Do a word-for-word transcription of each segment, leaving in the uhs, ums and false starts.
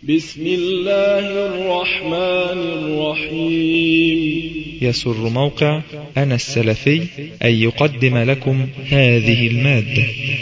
بسم الله الرحمن الرحيم. يسر موقع أنا السلفي أن يقدم لكم هذه المادة.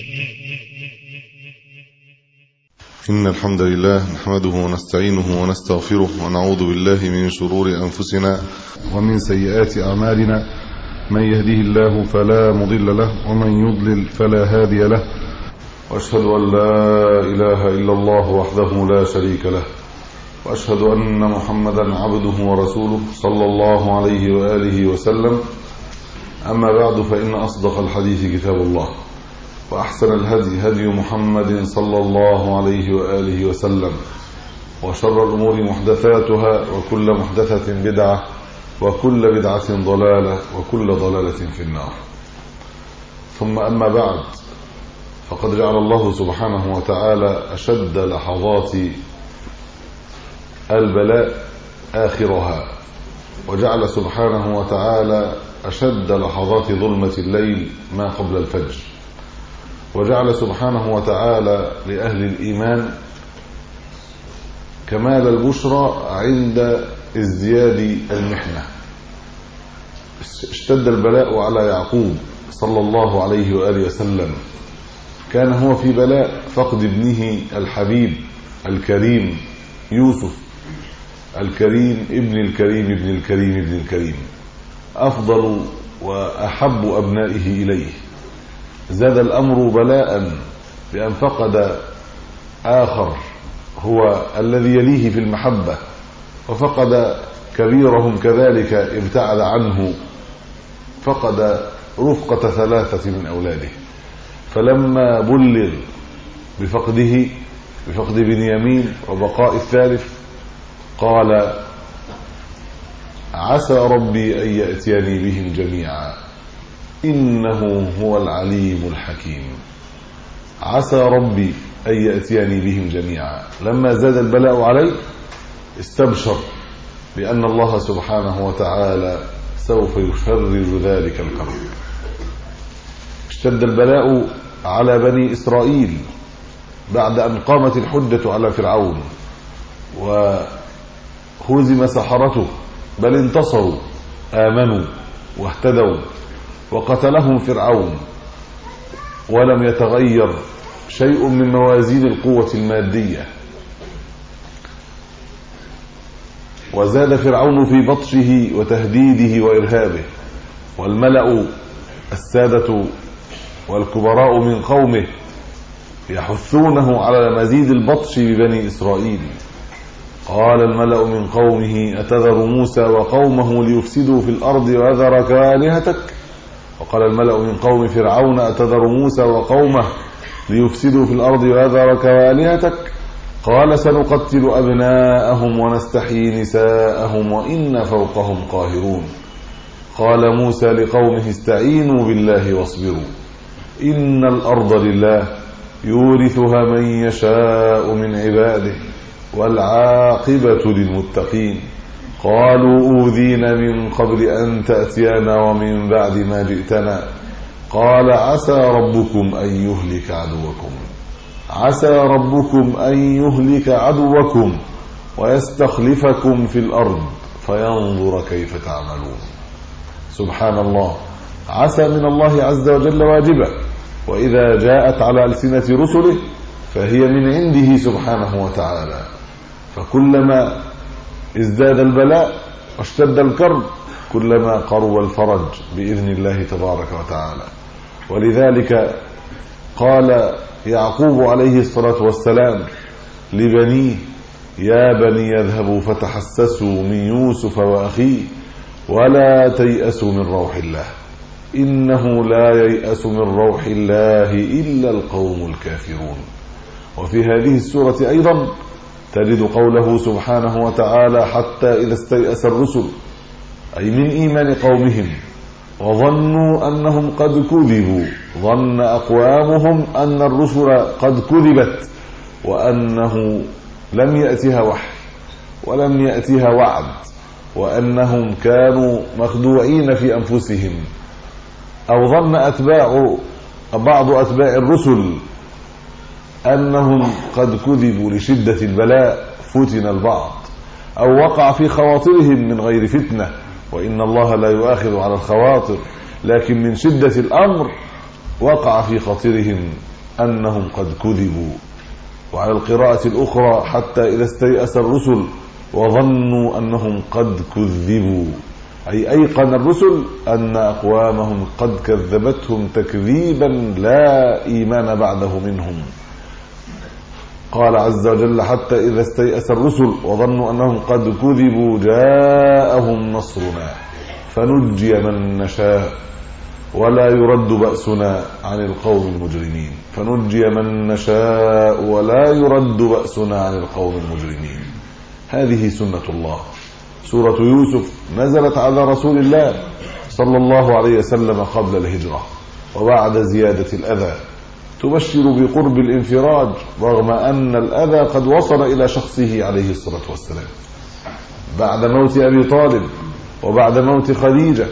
إن الحمد لله نحمده ونستعينه ونستغفره ونعوذ بالله من شرور أنفسنا ومن سيئات أعمالنا، من يهده الله فلا مضل له ومن يضلل فلا هادي له، وأشهد أن لا إله إلا الله وحده لا شريك له، وأشهد أن محمدا عبده ورسوله صلى الله عليه وآله وسلم. أما بعد، فإن أصدق الحديث كتاب الله، وأحسن الهدي هدي محمد صلى الله عليه وآله وسلم، وشر الأمور محدثاتها، وكل محدثة بدعة، وكل بدعة ضلالة، وكل ضلالة في النار. ثم أما بعد، فقد جعل الله سبحانه وتعالى أشد لحظات البلاء آخرها، وجعل سبحانه وتعالى أشد لحظات ظلمة الليل ما قبل الفجر، وجعل سبحانه وتعالى لأهل الإيمان كمال البشرى عند ازدياد المحنة. اشتد البلاء على يعقوب صلى الله عليه وآله وسلم، كان هو في بلاء فقد ابنه الحبيب الكريم يوسف الكريم ابن الكريم ابن الكريم ابن الكريم، أفضل وأحب أبنائه إليه. زاد الأمر بلاء بأن فقد آخر هو الذي يليه في المحبة، وفقد كبيرهم كذلك ابتعد عنه، فقد رفقة ثلاثة من أولاده. فلما بلغ بفقده بفقد بنيامين وبقاء الثالث، قال: عسى ربي أن يأتيني بهم جميعا إنه هو العليم الحكيم. عسى ربي أن يأتيني بهم جميعا. لما زاد البلاء عليه استبشر بأن الله سبحانه وتعالى سوف يفرج ذلك الكرب. اشتد البلاء على بني إسرائيل بعد أن قامت الحجة على فرعون وهزم سحرته، بل انتصروا، آمنوا واهتدوا، وقتلهم فرعون، ولم يتغير شيء من موازين القوة المادية. وزاد فرعون في بطشه وتهديده وإرهابه، والملأ السادة والكبراء من قومه يحثونه على مزيد البطش ببني إسرائيل. قال الملأ من قومه: أتذر موسى وقومه ليفسدوا في الأرض ويذرك وآلهتك؟ وقال الملأ من قوم فرعون: أتذر موسى وقومه ليفسدوا في الأرض ويذرك وآلهتك؟ قال: سنقتل أبناءهم ونستحيي نساءهم وإنا فوقهم قاهرون. قال موسى لقومه: استعينوا بالله واصبروا، إن الأرض لله يورثها من يشاء من عباده والعاقبة للمتقين. قالوا: أوذينا من قبل أن تأتينا ومن بعد ما جئتنا. قال: عسى ربكم أن يهلك عدوكم عسى ربكم أن يهلك عدوكم ويستخلفكم في الأرض فينظر كيف تعملون. سبحان الله، عسى من الله عز وجل واجبة، وإذا جاءت على ألسنة رسله فهي من عنده سبحانه وتعالى. فكلما ازداد البلاء واشتد الكرب كلما قرب الفرج بإذن الله تبارك وتعالى. ولذلك قال يعقوب عليه الصلاة والسلام لبنيه: يا بني يذهبوا فتحسسوا من يوسف وأخيه ولا تيأسوا من روح الله إنه لا ييأس من روح الله إلا القوم الكافرون. وفي هذه السورة أيضا تجد قوله سبحانه وتعالى: حتى إذا استيأس الرسل، أي من إيمان قومهم، وظنوا أنهم قد كذبوا، ظن أقوامهم أن الرسل قد كذبت، وأنه لم يأتها وحي ولم يأتها وعد، وأنهم كانوا مخدوعين في أنفسهم. أو ظن أتباع بعض أتباع الرسل أنهم قد كذبوا لشدة البلاء فتن البعض، أو وقع في خواطرهم من غير فتنة، وإن الله لا يؤاخذ على الخواطر، لكن من شدة الأمر وقع في خاطرهم أنهم قد كذبوا. وعلى القراءة الأخرى حتى إذا استيأس الرسل وظنوا أنهم قد كذبوا، أي أيقن الرسل أن أقوامهم قد كذبتهم تكذيبا لا إيمان بعده منهم. قال عز وجل حتى إذا استيأس الرسل وظنوا أنهم قد كذبوا جاءهم نصرنا فنجي من نشاء ولا يرد بأسنا عن القوم المجرمين. فنجي من نشاء ولا يرد بأسنا عن القوم المجرمين. هذه سنة الله. سورة يوسف نزلت على رسول الله صلى الله عليه وسلم قبل الهجرة وبعد زيادة الأذى، تبشر بقرب الانفراج رغم أن الأذى قد وصل إلى شخصه عليه الصلاة والسلام بعد موت أبي طالب وبعد موت خديجة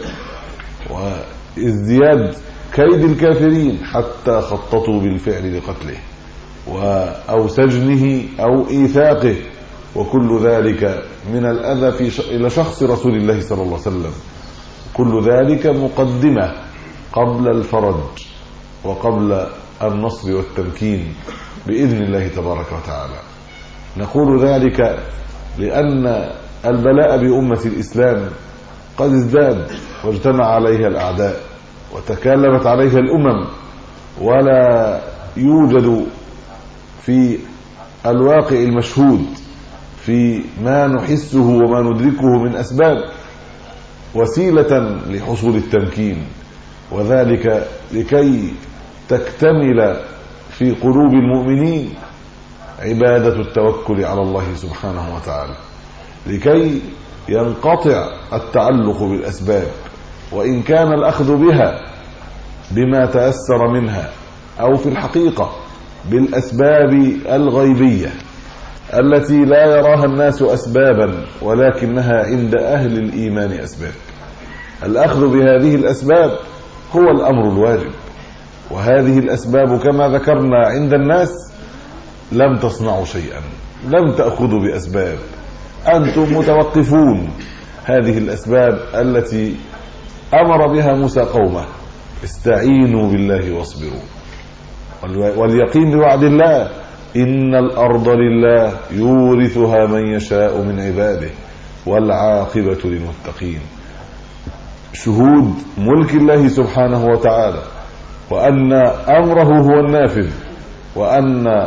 وازدياد كيد الكافرين حتى خططوا بالفعل لقتله أو سجنه أو إيثاقه، وكل ذلك من الأذى في ش... إلى شخص رسول الله صلى الله عليه وسلم. كل ذلك مقدمة قبل الفرج وقبل النصر والتمكين بإذن الله تبارك وتعالى. نقول ذلك لأن البلاء بأمة الإسلام قد ازداد واجتمع عليها الأعداء وتكالبت عليها الأمم، ولا يوجد في الواقع المشهود في ما نحسه وما ندركه من أسباب وسيلة لحصول التمكين، وذلك لكي تكتمل في قلوب المؤمنين عبادة التوكل على الله سبحانه وتعالى، لكي ينقطع التعلق بالأسباب، وإن كان الأخذ بها بما تأثر منها أو في الحقيقة بالأسباب الغيبية التي لا يراها الناس أسبابا ولكنها عند أهل الإيمان أسباب. الأخذ بهذه الأسباب هو الأمر الواجب، وهذه الأسباب كما ذكرنا عند الناس لم تصنعوا شيئا، لم تأخذوا بأسباب، أنتم متوقفون. هذه الأسباب التي أمر بها موسى قومه استعينوا بالله واصبروا، واليقين بوعد الله إن الأرض لله يورثها من يشاء من عباده والعاقبة للمتقين. شهود ملك الله سبحانه وتعالى، وأن أمره هو النافذ، وأن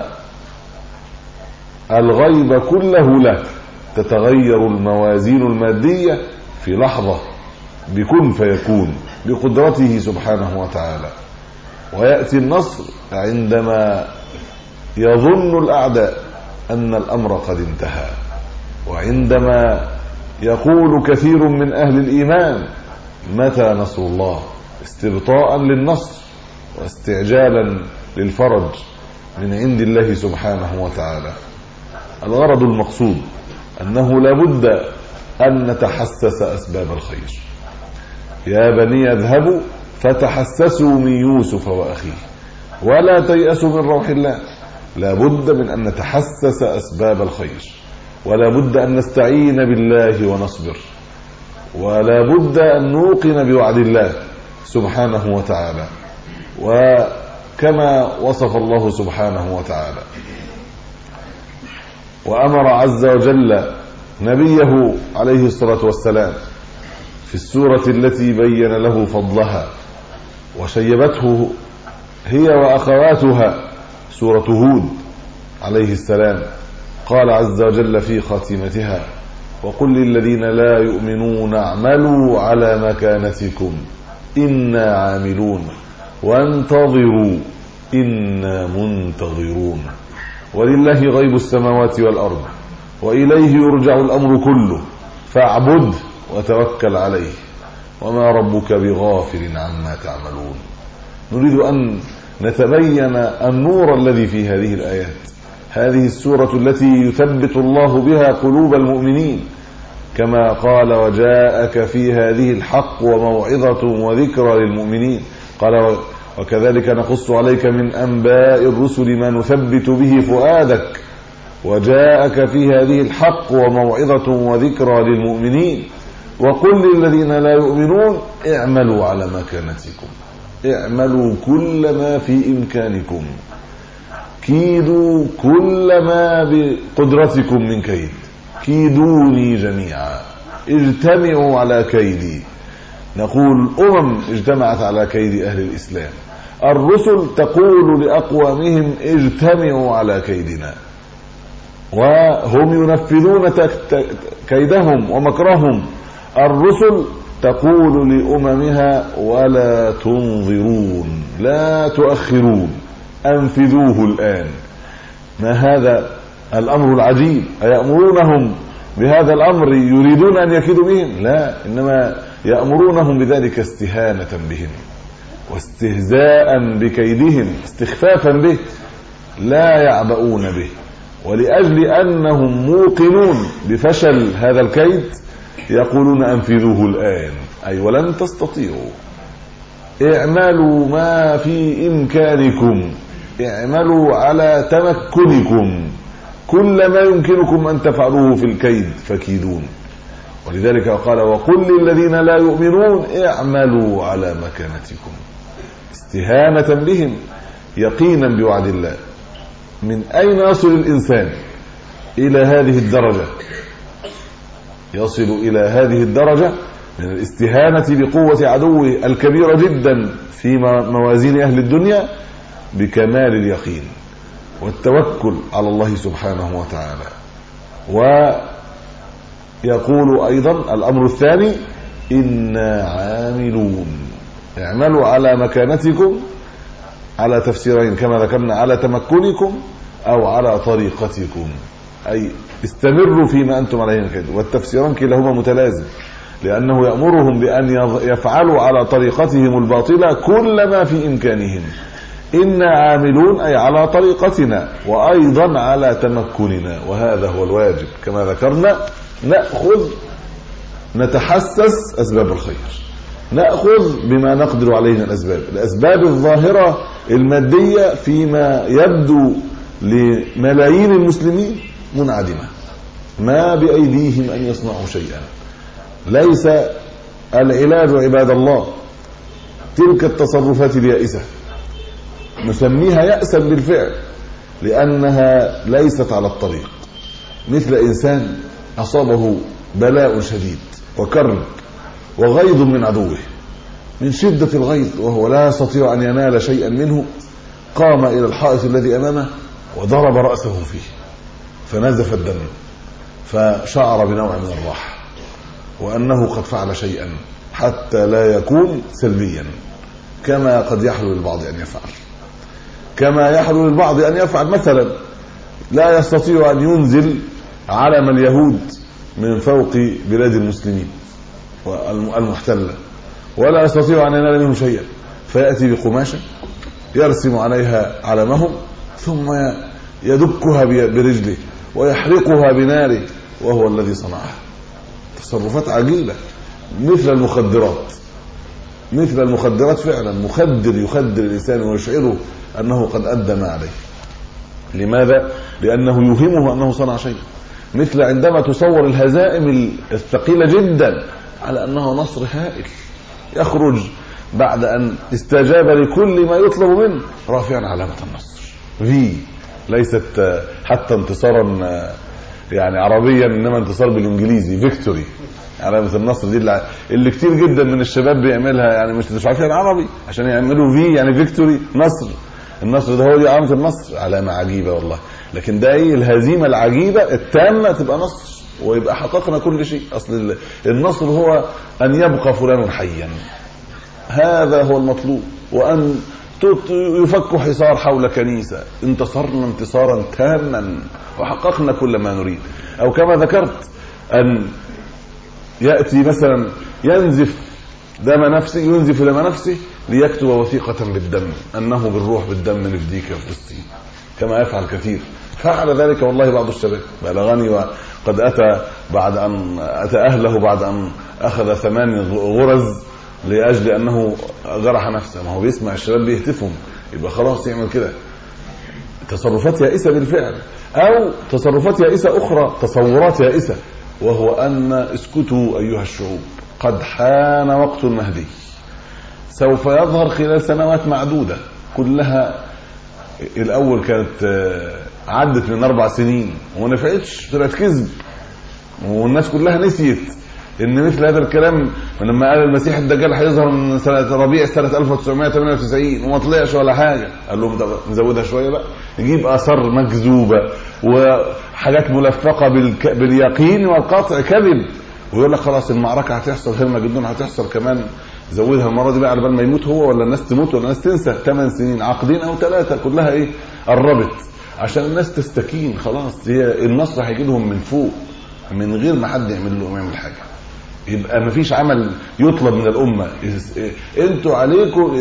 الغيب كله له. تتغير الموازين المادية في لحظة بكن فيكون بقدرته سبحانه وتعالى، ويأتي النصر عندما يظن الأعداء أن الأمر قد انتهى، وعندما يقول كثير من أهل الإيمان متى نصر الله، استبطاء للنصر واستعجالا للفرج من عند الله سبحانه وتعالى. الغرض المقصود أنه لابد أن نتحسس أسباب الخير. يا بني اذهبوا فتحسسوا من يوسف وأخيه ولا تيأسوا من روح الله. لابد من أن نتحسس أسباب الخير، ولا بد أن نستعين بالله ونصبر، ولا بد أن نوقن بوعد الله سبحانه وتعالى، وكما وصف الله سبحانه وتعالى. وأمر عز وجل نبيه عليه الصلاة والسلام في السورة التي بين له فضلها وشيبته هي وأخواتها، سورة هود عليه السلام، قال عز وجل في خاتمتها: وقل للذين لا يؤمنون اعملوا على مكانتكم إنا عاملون وانتظروا إنا منتظرون ولله غيب السماوات والأرض وإليه يرجع الأمر كله فاعبده وتوكل عليه وما ربك بغافل عما تعملون. نريد أن نتبين النور الذي في هذه الآيات. هذه السورة التي يثبت الله بها قلوب المؤمنين، كما قال: وجاءك في هذه الحق وموعظة وذكرى للمؤمنين. قال: وكذلك نقص عليك من أنباء الرسل ما نثبت به فؤادك وجاءك في هذه الحق وموعظة وذكرى للمؤمنين. وقل للذين لا يؤمنون اعملوا على مكانتكم، اعملوا كل ما في إمكانكم، كيدوا كل ما بقدرتكم من كيد، كيدوني جميعا، اجتمعوا على كيدي. نقول أمم اجتمعت على كيد أهل الإسلام، الرسل تقول لأقوامهم اجتمعوا على كيدنا، وهم ينفذون كيدهم ومكرهم. الرسل تقول لأممها ولا تنظرون، لا تؤخرون، أنفذوه الآن. ما هذا الأمر العجيب؟ أيأمرونهم بهذا الأمر يريدون أن يكيدوا بهم؟ لا، إنما يأمرونهم بذلك استهانة بهم واستهزاء بكيدهم، استخفافا به، لا يعبؤون به. ولأجل أنهم موقنون بفشل هذا الكيد يقولون أنفذوه الآن، أي ولن تستطيعوا. اعملوا ما في إمكانكم، اعملوا على تمكنكم، كل ما يمكنكم أن تفعلوه في الكيد فكيدون. ولذلك قال وقل للذين لا يؤمنون اعملوا على مكانتكم، استهانة بهم، يقينا بوعد الله. من أين يصل الإنسان إلى هذه الدرجة؟ يصل إلى هذه الدرجة من الاستهانة بقوة عدوه الكبيرة جدا في موازين أهل الدنيا بكمال اليقين والتوكل على الله سبحانه وتعالى. ويقول أيضا الأمر الثاني إنا عاملون، اعملوا على مكانتكم، على تفسيرين كما ذكرنا، على تمكنكم أو على طريقتكم، أي استمروا فيما أنتم عليه كده. والتفسيران كلاهما متلازم، لأنه يأمرهم بأن يفعلوا على طريقتهم الباطلة كل ما في إمكانهم. إنا عاملون أي على طريقتنا، وأيضا على تمكننا، وهذا هو الواجب كما ذكرنا. نأخذ نتحسس أسباب الخير، نأخذ بما نقدر عليه من الأسباب، الأسباب الظاهرة المادية فيما يبدو لملايين المسلمين منعدمة، ما بأيديهم أن يصنعوا شيئا. ليس العلاج عباد الله تلك التصرفات اليائسة، نسميها يأسا بالفعل لأنها ليست على الطريق. مثل إنسان أصابه بلاء شديد وكرب وغيظ من عدوه، من شدة الغيظ وهو لا يستطيع أن ينال شيئا منه، قام إلى الحائط الذي أمامه وضرب رأسه فيه فنزف الدم، فشعر بنوع من الراحة وأنه قد فعل شيئا حتى لا يكون سلبيا، كما قد يحلو للبعض أن يفعل. كما يحلو للبعض أن يفعل مثلا لا يستطيع أن ينزل علم اليهود من فوق بلاد المسلمين المحتلة، ولا يستطيع أن ينال منه شيئا، فيأتي بقماشة يرسم عليها علمهم ثم يدكها برجله ويحرقها بناره وهو الذي صنعها. تصرفات عجيبة، مثل المخدرات، مثل المخدرات فعلا. مخدر يخدر الإنسان ويشعره أنه قد أدى ما عليه. لماذا؟ لأنه يوهمه أنه صنع شيء. مثل عندما تصور الهزائم الثقيلة جدا على أنه نصر هائل، يخرج بعد أن استجاب لكل ما يطلب منه رافعا علامة النصر، في ليست حتى انتصارا يعني عربيا، إنما انتصار بالإنجليزي، فيكتوري. علامة النصر دي اللي كتير جدا من الشباب بيعملها، يعني مش مش عارفين عربي عشان يعملوا في يعني فيكتوري، نصر. النصر ده هو دي علامة النصر، علامة عجيبة والله. لكن ده ايه؟ الهزيمة العجيبة التامة تبقى نصر، ويبقى حققنا كل شيء. اصل النصر هو ان يبقى فلان حيا، هذا هو المطلوب، وان يفك حصار حول كنيسة. انتصرنا انتصارا تاما وحققنا كل ما نريد. او كما ذكرت ان يأتي مثلا ينزف دم نفسه، ينزف دم نفسه ليكتب وثيقة بالدم أنه بالروح بالدم نفديك يا فلسطين، كما يفعل كثير. فعل ذلك والله بعض الشباب بلغني، وقد أتى بعد أن أتى أهله بعد أن أخذ ثمان غرز لأجل أنه جرح نفسه. ما هو بيسمع الشباب بيهتفهم يبقى خلاص يعمل كده. تصرفات يائسة بالفعل. أو تصرفات يائسة أخرى، تصورات يائسة، وهو أن اسكتوا أيها الشعوب قد حان وقت المهدي، سوف يظهر خلال سنوات معدودة كلها. الأول كانت عدت من أربع سنين وما نفعتش، طلعت كذب، والناس كلها نسيت ان مثل هذا الكلام لما قال المسيح الدجال هيظهر من سنه ربيع سنه ألف وتسعمائة وثمانية وتسعين وما طلعش ولا حاجه. قال لهم نزودها شويه بقى، نجيب اثار مكذوبه وحاجات ملفقه بالك... باليقين والقطع كذب، ويقول لك خلاص المعركه هتحصل، هرمه جدا هتحصل كمان، زودها المره دي بقى على بال ما يموت هو ولا الناس تموت ولا الناس تنسى. ثمان سنين عقدين او ثلاثه كلها ايه قربت عشان الناس تستكين. خلاص هي النصر هيجي لهم من فوق من غير ما حد يعمل له يعمل حاجه. يبقى مفيش عمل يطلب من الامه. انتوا عليكم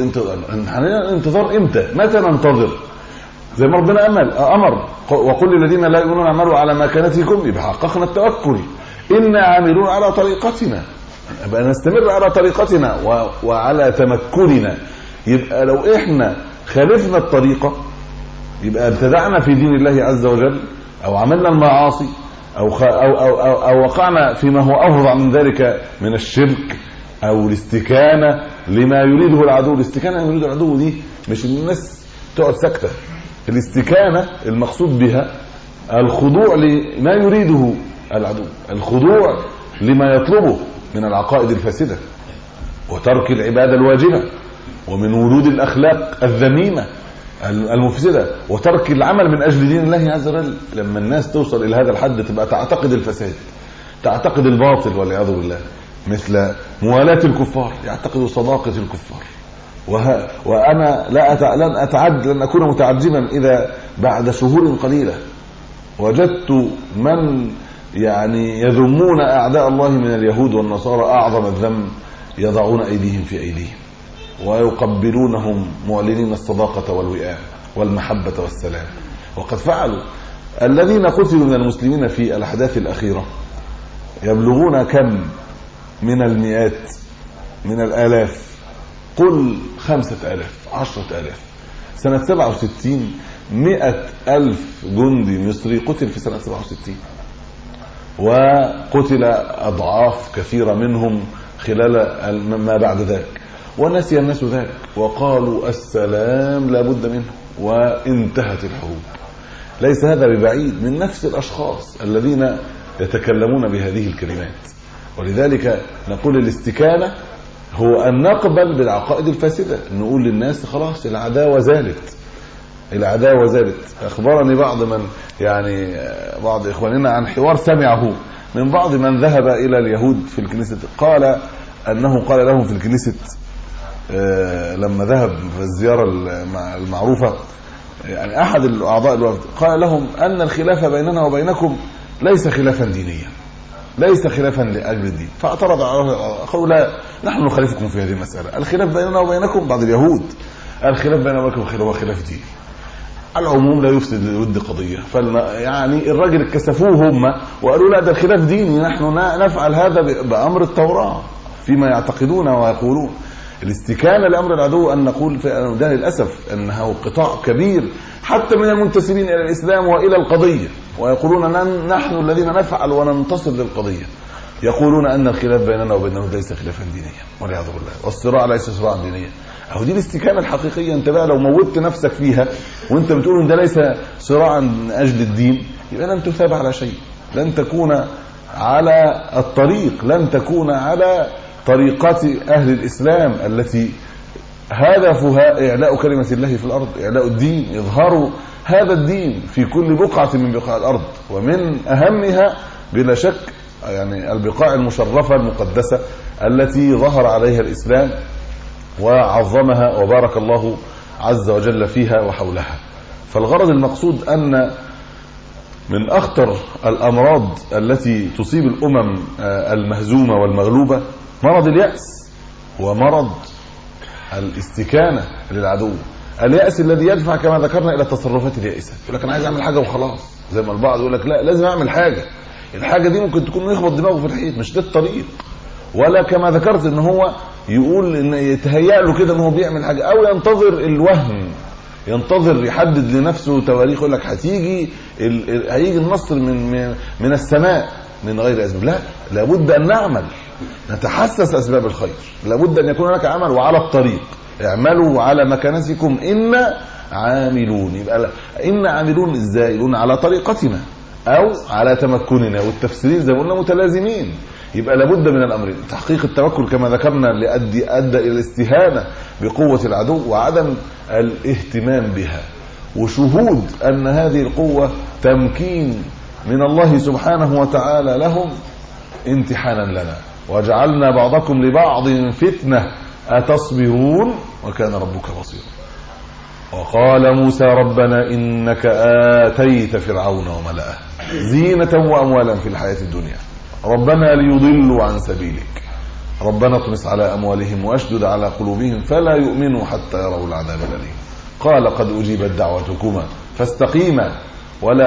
انتظار امتى؟ متى ننتظر؟ زي ما ربنا امل امر وقل للذين لا يؤمنون اعملوا على مكانتكم، يبقى حققنا التوكل. انا عاملون على طريقتنا، يبقى نستمر على طريقتنا وعلى تمكننا. يبقى لو احنا خالفنا الطريقه يبقى ابتدعنا في دين الله عز وجل، او عملنا المعاصي، أو, أو, أو, أو, أو وقعنا فيما هو أفظع من ذلك من الشرك، أو الاستكانة لما يريده العدو. الاستكانة لما يريده العدو دي مش الناس تقعد ساكتة. الاستكانة المقصود بها الخضوع لما يريده العدو، الخضوع لما يطلبه من العقائد الفاسدة، وترك العبادة الواجبة، ومن ورود الأخلاق الذميمة المفسدة، وترك العمل من أجل دين الله عز وجل. لما الناس توصل إلى هذا الحد تبقى تعتقد الفساد، تعتقد الباطل والعياذ بالله، مثل موالاة الكفار، يعتقد صداقة الكفار. وه... وأنا لا أت... لن أتعد لن أكون متعجبا إذا بعد شهور قليلة وجدت من يعني يذمون أعداء الله من اليهود والنصارى أعظم الذم، يضعون أيديهم في أيديهم ويقبلونهم معلنين الصداقة والوئام والمحبة والسلام. وقد فعلوا. الذين قتلوا من المسلمين في الأحداث الأخيرة يبلغون كم من المئات من الآلاف، قل خمسة آلاف عشرة آلاف. سنة سبعة وستين مئة ألف جندي مصري قتل في سنة سبعة وستين، وقتل أضعاف كثيرة منهم خلال ما بعد ذلك، ونسي الناس ذلك وقالوا السلام لا بد منه وانتهت الحروب. ليس هذا ببعيد من نفس الأشخاص الذين يتكلمون بهذه الكلمات. ولذلك نقول الاستكانة هو أن نقبل بالعقائد الفاسدة، نقول للناس خلاص العداوة زالت، العداوة زالت. أخبرني بعض من يعني بعض إخواننا عن حوار سمعه من بعض من ذهب إلى اليهود في الكنيسة، قال أنه قال لهم في الكنيسة لما ذهب في الزيارة المعروفة، يعني أحد الأعضاء الوفد قال لهم أن الخلاف بيننا وبينكم ليس خلافا دينيا، ليس خلافا لأجل الدين. فاعترض على قالوا لا نحن نخالفكم في هذه المسألة، الخلاف بيننا وبينكم بعض اليهود الخلاف بيننا وبينكم هو خلاف ديني، العموم لا يفسد للود قضية. يعني الراجل اتكسفوه هم وقالوا لا ده الخلاف ديني، نحن نفعل هذا بأمر التوراة فيما يعتقدون ويقولون. الاستكانة لأمر العدو أن نقول في ده للأسف أنه قطاع كبير حتى من المنتسبين إلى الإسلام وإلى القضية، ويقولون نحن الذين نفعل وننتصر للقضية، يقولون أن الخلاف بيننا وبينهم ليس خلافا دينيا والعياذ بالله، والصراع ليس صراعا دينيا. أهو دي الاستكانة الحقيقية. انت بقى لو موتت نفسك فيها وانت بتقول ان ده ليس صراعا من أجل الدين، يبقى لن تثاب على شيء، لن تكون على الطريق، لن تكون على طريقات أهل الإسلام التي هدفها إعلاء كلمة الله في الأرض، إعلاء الدين، إظهار هذا الدين في كل بقعة من بقاع الأرض، ومن أهمها بلا شك يعني البقاع المشرفة المقدسة التي ظهر عليها الإسلام وعظمها وبارك الله عز وجل فيها وحولها. فالغرض المقصود أن من أخطر الأمراض التي تصيب الأمم المهزومة والمغلوبة مرض اليأس ومرض الاستكانة للعدو. اليأس الذي يدفع كما ذكرنا إلى التصرفات اليائسة، يقول لك أنا عايز أعمل حاجة وخلاص، زي ما البعض يقول لك لا لازم أعمل حاجة، الحاجة دي ممكن تكون يخبط دماغه في الحيط، مش ده الطريق. ولا كما ذكرت ان هو يقول ان يتهيأ له كده ان هو بيعمل حاجة، او ينتظر الوهم ينتظر يحدد لنفسه تواريخ، يقول لك هتيجي هيجي النصر من من السماء من غير اسباب. لا، لابد ان نعمل، نتحسس اسباب الخير، لابد ان يكون هناك عمل. وعلى الطريق اعملوا على مكانتكم إن عاملون. يبقى إن عاملون ازاي؟ يقولون على طريقتنا او على تمكننا، والتفسيرين زي ما قلنا متلازمين. يبقى لابد من الامرين: تحقيق التوكل كما ذكرنا لأدي ادى الى الاستهانه بقوه العدو وعدم الاهتمام بها، وشهود ان هذه القوه تمكين من الله سبحانه وتعالى لهم امتحانا لنا. وجعلنا بعضكم لبعض فتنه اتصبرون وكان ربك بصيرا. وقال موسى ربنا إنك آتيت فرعون وملأه زينة وأموالا في الحياة الدنيا ربنا ليضلوا عن سبيلك ربنا اطمس على أموالهم واشدد على قلوبهم فلا يؤمنوا حتى يروا العذاب الأليم. قال قد أجيبت دعوتكما فاستقيما ولا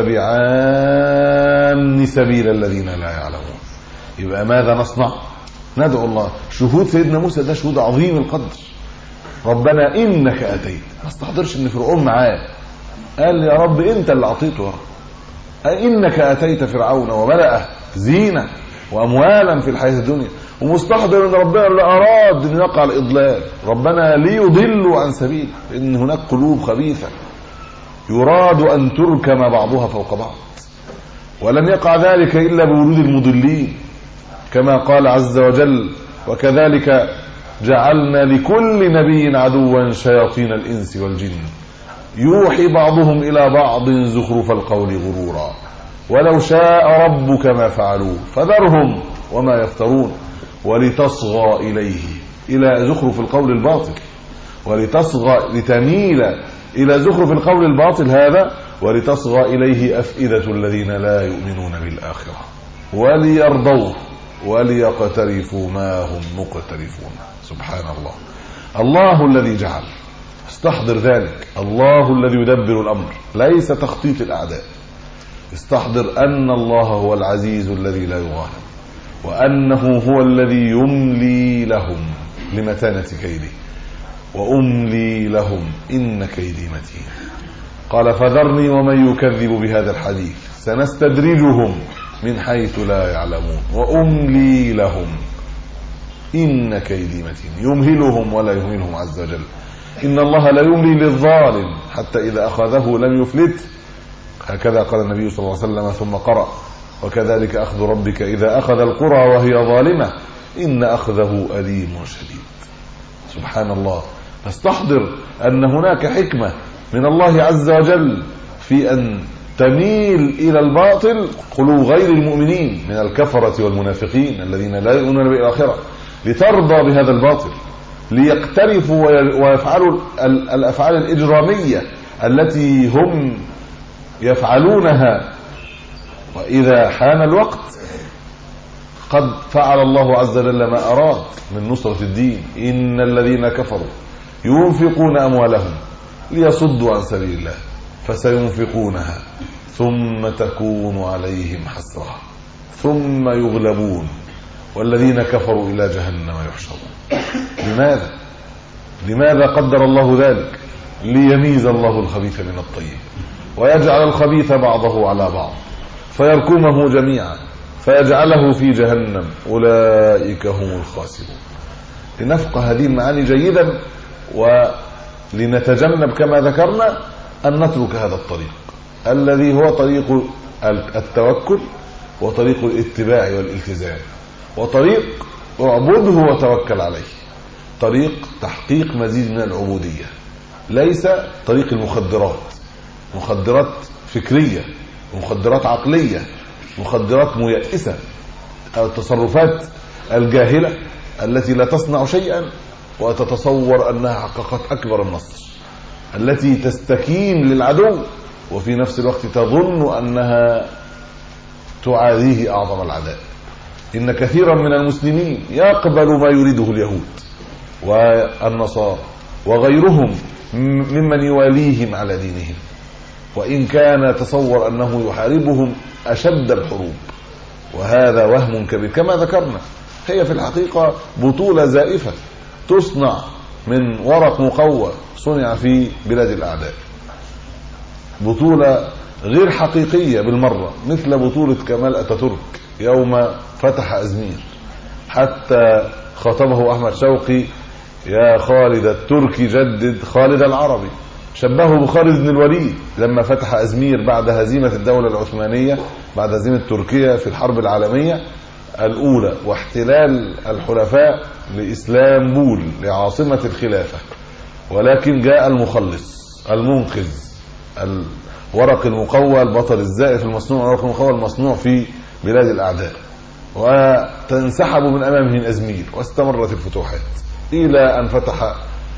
تتبعان سبيل الذين لا يعلمون. يبقى ماذا نصنع؟ ندعو الله. شهود سيدنا موسى ده شهود عظيم القدر. ربنا إنك أتيت، ما استحضرش ان فرعون معاه، قال يا رب انت اللي اعطيته يا رب. إنك أتيت فرعون وملأه زينة وأموالا في الحياة الدنيا، ومستحضر ان ربنا اللي أراد ان يقع الإضلال، ربنا ليضلوا عن سبيل، ان هناك قلوب خبيثة يراد أن تركم بعضها فوق بعض، ولن يقع ذلك إلا بوجود المضلين كما قال عز وجل وكذلك جعلنا لكل نبي عدوا شياطين الإنس والجن يوحي بعضهم إلى بعض زخرف القول غرورا ولو شاء ربك ما فعلوه فذرهم وما يفترون ولتصغى إليه إلى زخرف القول الباطل، ولتصغى لتميل إلى زخرف القول الباطل هذا، ولتصغى إليه أفئدة الذين لا يؤمنون بالآخرة وليرضوه وليقترفوا ما هم مقترفون. سبحان الله. الله الذي جعل، استحضر ذلك، الله الذي يدبر الأمر، ليس تخطيط الأعداء. استحضر أن الله هو العزيز الذي لا يغالب، وأنه هو الذي يملي لهم لمتانة كيده، وأملي لهم إن كيدي متين. قال فذرني ومن يكذب بهذا الحديث سنستدرجهم من حيث لا يعلمون وأملي لهم إن كيدي متين. يمهلهم ولا يهملهم عز وجل. إن الله لا يملي للظالم حتى إذا أخذه لم يفلت، هكذا قال النبي صلى الله عليه وسلم. ثم قرأ وكذلك أخذ ربك إذا أخذ القرى وهي ظالمة إن أخذه أليم شديد. سبحان الله. فاستحضر أن هناك حكمة من الله عز وجل في أن تميل إلى الباطل قلوب غير المؤمنين من الكفرة والمنافقين الذين لا يؤمنون بالآخرة، لترضى بهذا الباطل، ليقترفوا ويفعلوا الأفعال الإجرامية التي هم يفعلونها. وإذا حان الوقت قد فعل الله عز وجل ما أراد من نصرة الدين. إن الذين كفروا ينفقون أموالهم ليصدوا عن سبيل الله فسينفقونها ثم تكون عليهم حسرة ثم يغلبون والذين كفروا إلى جهنم يحشرون. لماذا؟ لماذا قدر الله ذلك؟ ليميز الله الخبيث من الطيب ويجعل الخبيث بعضه على بعض فيركمه جميعا فيجعله في جهنم أولئك هم الخاسرون. لنفقه هذه المعاني جيدا ولنتجنب كما ذكرنا أن نترك هذا الطريق الذي هو طريق التوكل وطريق الاتباع والالتزام وطريق اعبده وتوكل عليه، طريق تحقيق مزيد من العبودية، ليس طريق المخدرات، مخدرات فكرية، مخدرات عقلية، مخدرات ميئسة، التصرفات الجاهلة التي لا تصنع شيئا وتتصور أنها حققت أكبر النصر، التي تستكين للعدو وفي نفس الوقت تظن أنها تعاديه أعظم العداء. إن كثيرا من المسلمين يقبل ما يريده اليهود والنصارى وغيرهم ممن يواليهم على دينهم، وإن كان تصور أنه يحاربهم أشد الحروب، وهذا وهم كبير. كما ذكرنا هي في الحقيقة بطولة زائفة تصنع من ورق مقوى صنع في بلاد الأعداء، بطولة غير حقيقية بالمرة، مثل بطولة كمال أتاتورك يوم فتح أزمير، حتى خاطبه أحمد شوقي: يا خالد التركي جدد خالد العربي. شبهه بخالد بن الوليد لما فتح أزمير بعد هزيمة الدولة العثمانية، بعد هزيمة تركيا في الحرب العالمية الأولى واحتلال الحلفاء لإسلامبول لعاصمة الخلافة. ولكن جاء المخلص المنقذ، الورق المقوى البطل الزائف المصنوع، الورق المقوى المصنوع في بلاد الأعداء، وتنسحب من أمامه أزمير، واستمرت الفتوحات إلى أن فتح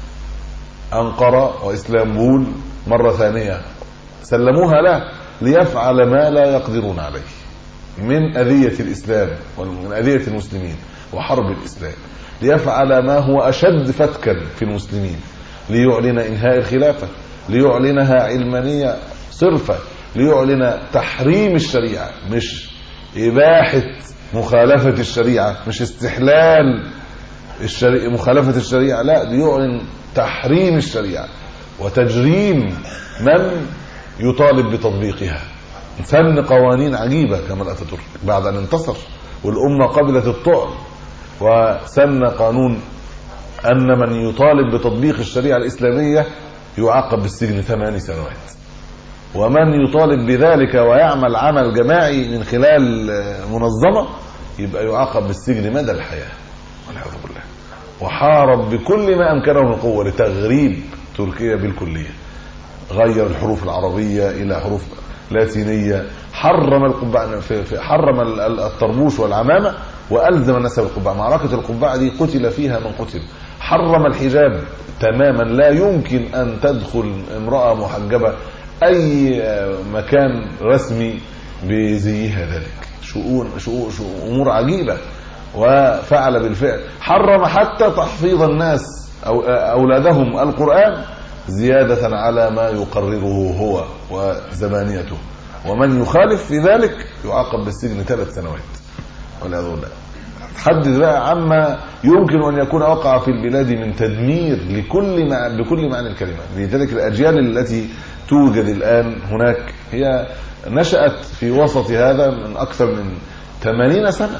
أنقرة وإسلامبول مرة ثانية. سلموها له ليفعل ما لا يقدرون عليه من أذية الإسلام ومن أذية المسلمين وحرب الإسلام، ليفعل ما هو أشد فتكا في المسلمين، ليعلن إنهاء الخلافة، ليعلنها علمانية صرفة، ليعلن تحريم الشريعة، مش إباحة مخالفة الشريعة، مش استحلال الشريعة مخالفة الشريعة، لا، ليعلن تحريم الشريعة وتجريم من يطالب بتطبيقها. فن قوانين عجيبة كمال أتاتورك بعد أن انتصر والأمة قبلت الطعن، وسن قانون أن من يطالب بتطبيق الشريعة الإسلامية يعاقب بالسجن ثماني سنوات، ومن يطالب بذلك ويعمل عمل جماعي من خلال منظمة يبقى يعاقب بالسجن مدى الحياة والعياذ بالله. وحارب بكل ما أمكنه من قوة لتغريب تركيا بالكلية، غير الحروف العربية إلى حروف لاتينية، حرم القبعة، حرم الطربوش والعمامة، وألزم الناس بالقبعة. معركة القبعة دي قتل فيها من قتل. حرم الحجاب تماما، لا يمكن أن تدخل امرأة محجبة أي مكان رسمي بزيها ذلك. شؤون شؤون أمور عجيبة. وفعل بالفعل، حرم حتى تحفيظ الناس أو أولادهم القرآن زيادة على ما يقرره هو وزبانيته، ومن يخالف في ذلك يعاقب بالسجن ثلاث سنوات والعياذ بالله. تحدث بقى عما يمكن أن يكون وقع في البلاد من تدمير لكل مع... بكل معنى الكلمة. لذلك الأجيال التي توجد الآن هناك هي نشأت في وسط هذا من أكثر من ثمانين سنة،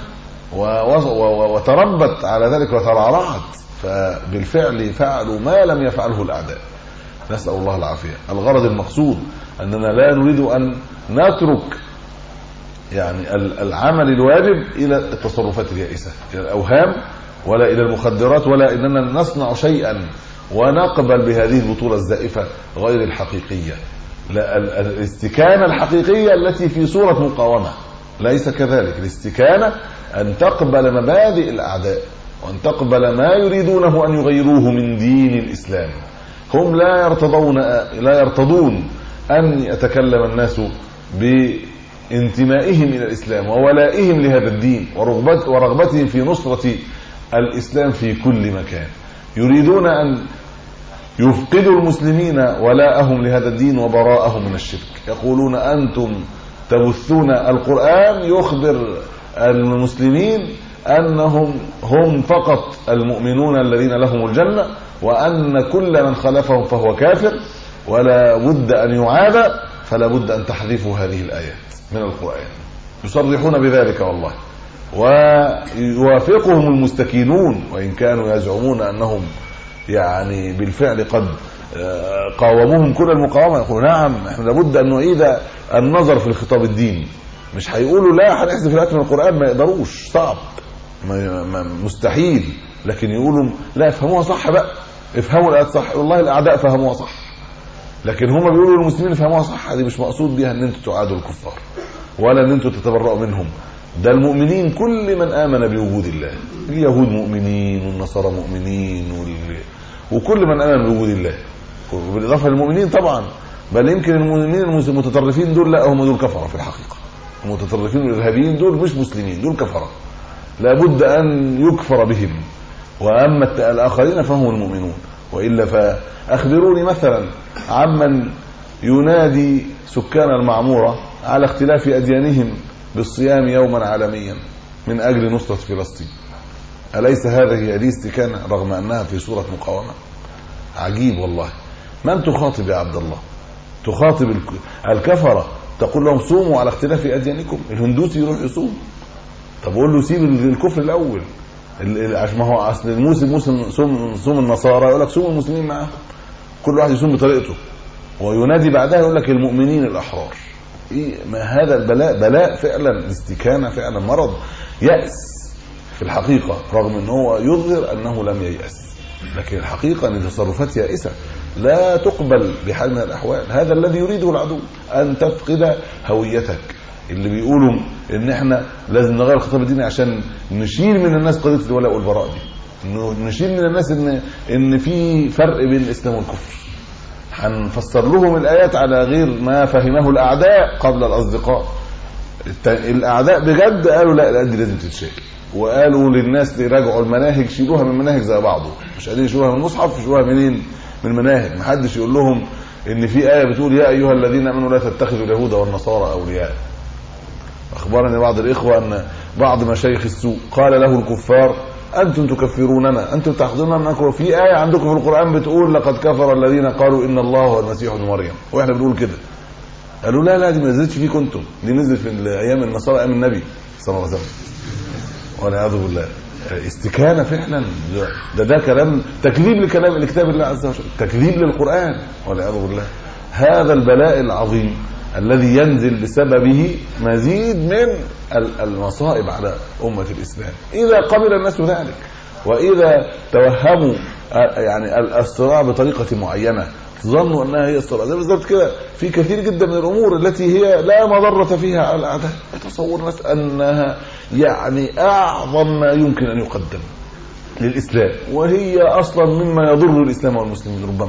وتربت على ذلك وترعرعت، فبالفعل فعلوا ما لم يفعله الأعداء، نسأل الله العافية. الغرض المقصود أننا لا نريد أن نترك يعني العمل الواجب إلى التصرفات اليائسة، إلى الأوهام، ولا إلى المخدرات، ولا إننا نصنع شيئا ونقبل بهذه البطولة الزائفة غير الحقيقية. لا، الاستكانة الحقيقية التي في صورة مقاومة ليس كذلك. الاستكانة أن تقبل مبادئ الأعداء، وأن تقبل ما يريدونه أن يغيروه من دين الإسلام. هم لا يرتضون لا يرتضون أن يتكلم الناس بانتمائهم إلى الإسلام وولائهم لهذا الدين ورغبتهم في نصرة الإسلام في كل مكان. يريدون أن يفقدوا المسلمين ولاءهم لهذا الدين وبراءهم من الشرك. يقولون أنتم تبثون القرآن يخبر المسلمين أنهم هم فقط المؤمنون الذين لهم الجنة، وأن كل من خالفهم فهو كافر، ولا بد أن يعاد، فلا بد أن تحذفوا هذه الآيات من القرآن. يصرحون بذلك والله، ويوافقهم المستكينون وإن كانوا يزعمون أنهم يعني بالفعل قد قاوموهم كل المقاومة. يقولون نعم، احنا لابد أن نعيد النظر في الخطاب الديني. مش هيقولوا لا هنحذف الآيات من القرآن، ما يقدروش، صعب، مستحيل. لكن يقولوا لا، افهموها صح بقى، افهموا الآيات صح. والله الأعداء فهموها صح، لكن هم بيقولوا للمسلمين افهموها صح. هذه مش مقصود بها ان انتوا تعادوا الكفار ولا ان انتوا تتبرؤوا منهم. ده المؤمنين كل من آمن بوجود الله، اليهود مؤمنين والنصارى مؤمنين وال... وكل من آمن بوجود الله، بالإضافة للمؤمنين طبعا. بل يمكن المؤمنين المتطرفين دول لا، هم دول كفرة في الحقيقة. المتطرفين والإرهابيين دول مش مسلمين، دول كفرة، لابد أن يكفر بهم. وأما الآخرين فهم المؤمنون. وإلا فأخبروني مثلا عمن ينادي سكان المعمورة على اختلاف أديانهم بالصيام يوما عالميا من أجل نصرة فلسطين. أليس هذه هي استكانة رغم أنها في صورة مقاومة؟ عجيب والله. من تخاطب يا عبد الله؟ تخاطب الكفرة تقول لهم صوموا على اختلاف أديانكم. الهندوسي يروح يصوم، طب قول له سيب الكفر الأول، عشان ما هو أصل الموسم موسم صوم, صوم النصارى، يقول لك صوم المسلمين معهم، كل واحد يصوم بطريقته، وينادي بعدها يقول لك المؤمنين الأحرار. إيه ما هذا البلاء؟ بلاء فعلا، استكانة فعلا، مرض، يأس في الحقيقة، رغم أنه هو يظهر أنه لم ييأس، لكن الحقيقة أن تصرفات يائسة لا تقبل بحال من الأحوال. هذا الذي يريده العدو، أن تفقد هويتك. اللي بيقولوا ان احنا لازم نغير الخطاب الديني عشان نشيل من الناس قضيه الولاء والبراء دي، انه نشيل من الناس ان ان في فرق بين الاسلام والكفر. هنفسر لهم الايات على غير ما فهمه الاعداء قبل الاصدقاء. الاعداء بجد قالوا لا الايات دي لازم تتشال، وقالوا للناس يراجعوا المناهج، شيلوها من المناهج زي بعضه، مش قادرين يشيلوها من المصحف، يشيلوها منين؟ من المناهج. محدش يقول لهم ان في ايه بتقول يا ايها الذين امنوا لا تتخذوا اليهود والنصارى اولياء. أخبرني بعض الإخوة أن بعض مشايخ السوء قال له الكفار أنتم تكفروننا، أنتم تأخذوننا منكم، في آية عندكم في القرآن بتقول لقد كفر الذين قالوا إن الله هو المسيح ابن مريم، وإحنا بنقول كده. قالوا لا لا دي ما نزلتش فيكم انتم، دي نزلت في أيام النصارى، أيام النبي صلى الله عليه وسلم، والعياذ بالله. استكانة فعلا، ده ده كلام تكذيب لكلام لكتاب الله عز وجل، تكذيب للقرآن، والعياذ بالله. هذا البلاء العظيم الذي ينزل بسببه مزيد من المصائب على أمة الإسلام إذا قبل الناس ذلك، وإذا توهموا يعني الصراع بطريقة معينة ظنوا أنها هي الصراع. زي بالظبط كده في كثير جدا من الأمور التي هي لا مضرة فيها على الأعداء، يتصور الناس أنها يعني أعظم ما يمكن أن يقدم للإسلام، وهي أصلا مما يضر الإسلام والمسلمين ربما.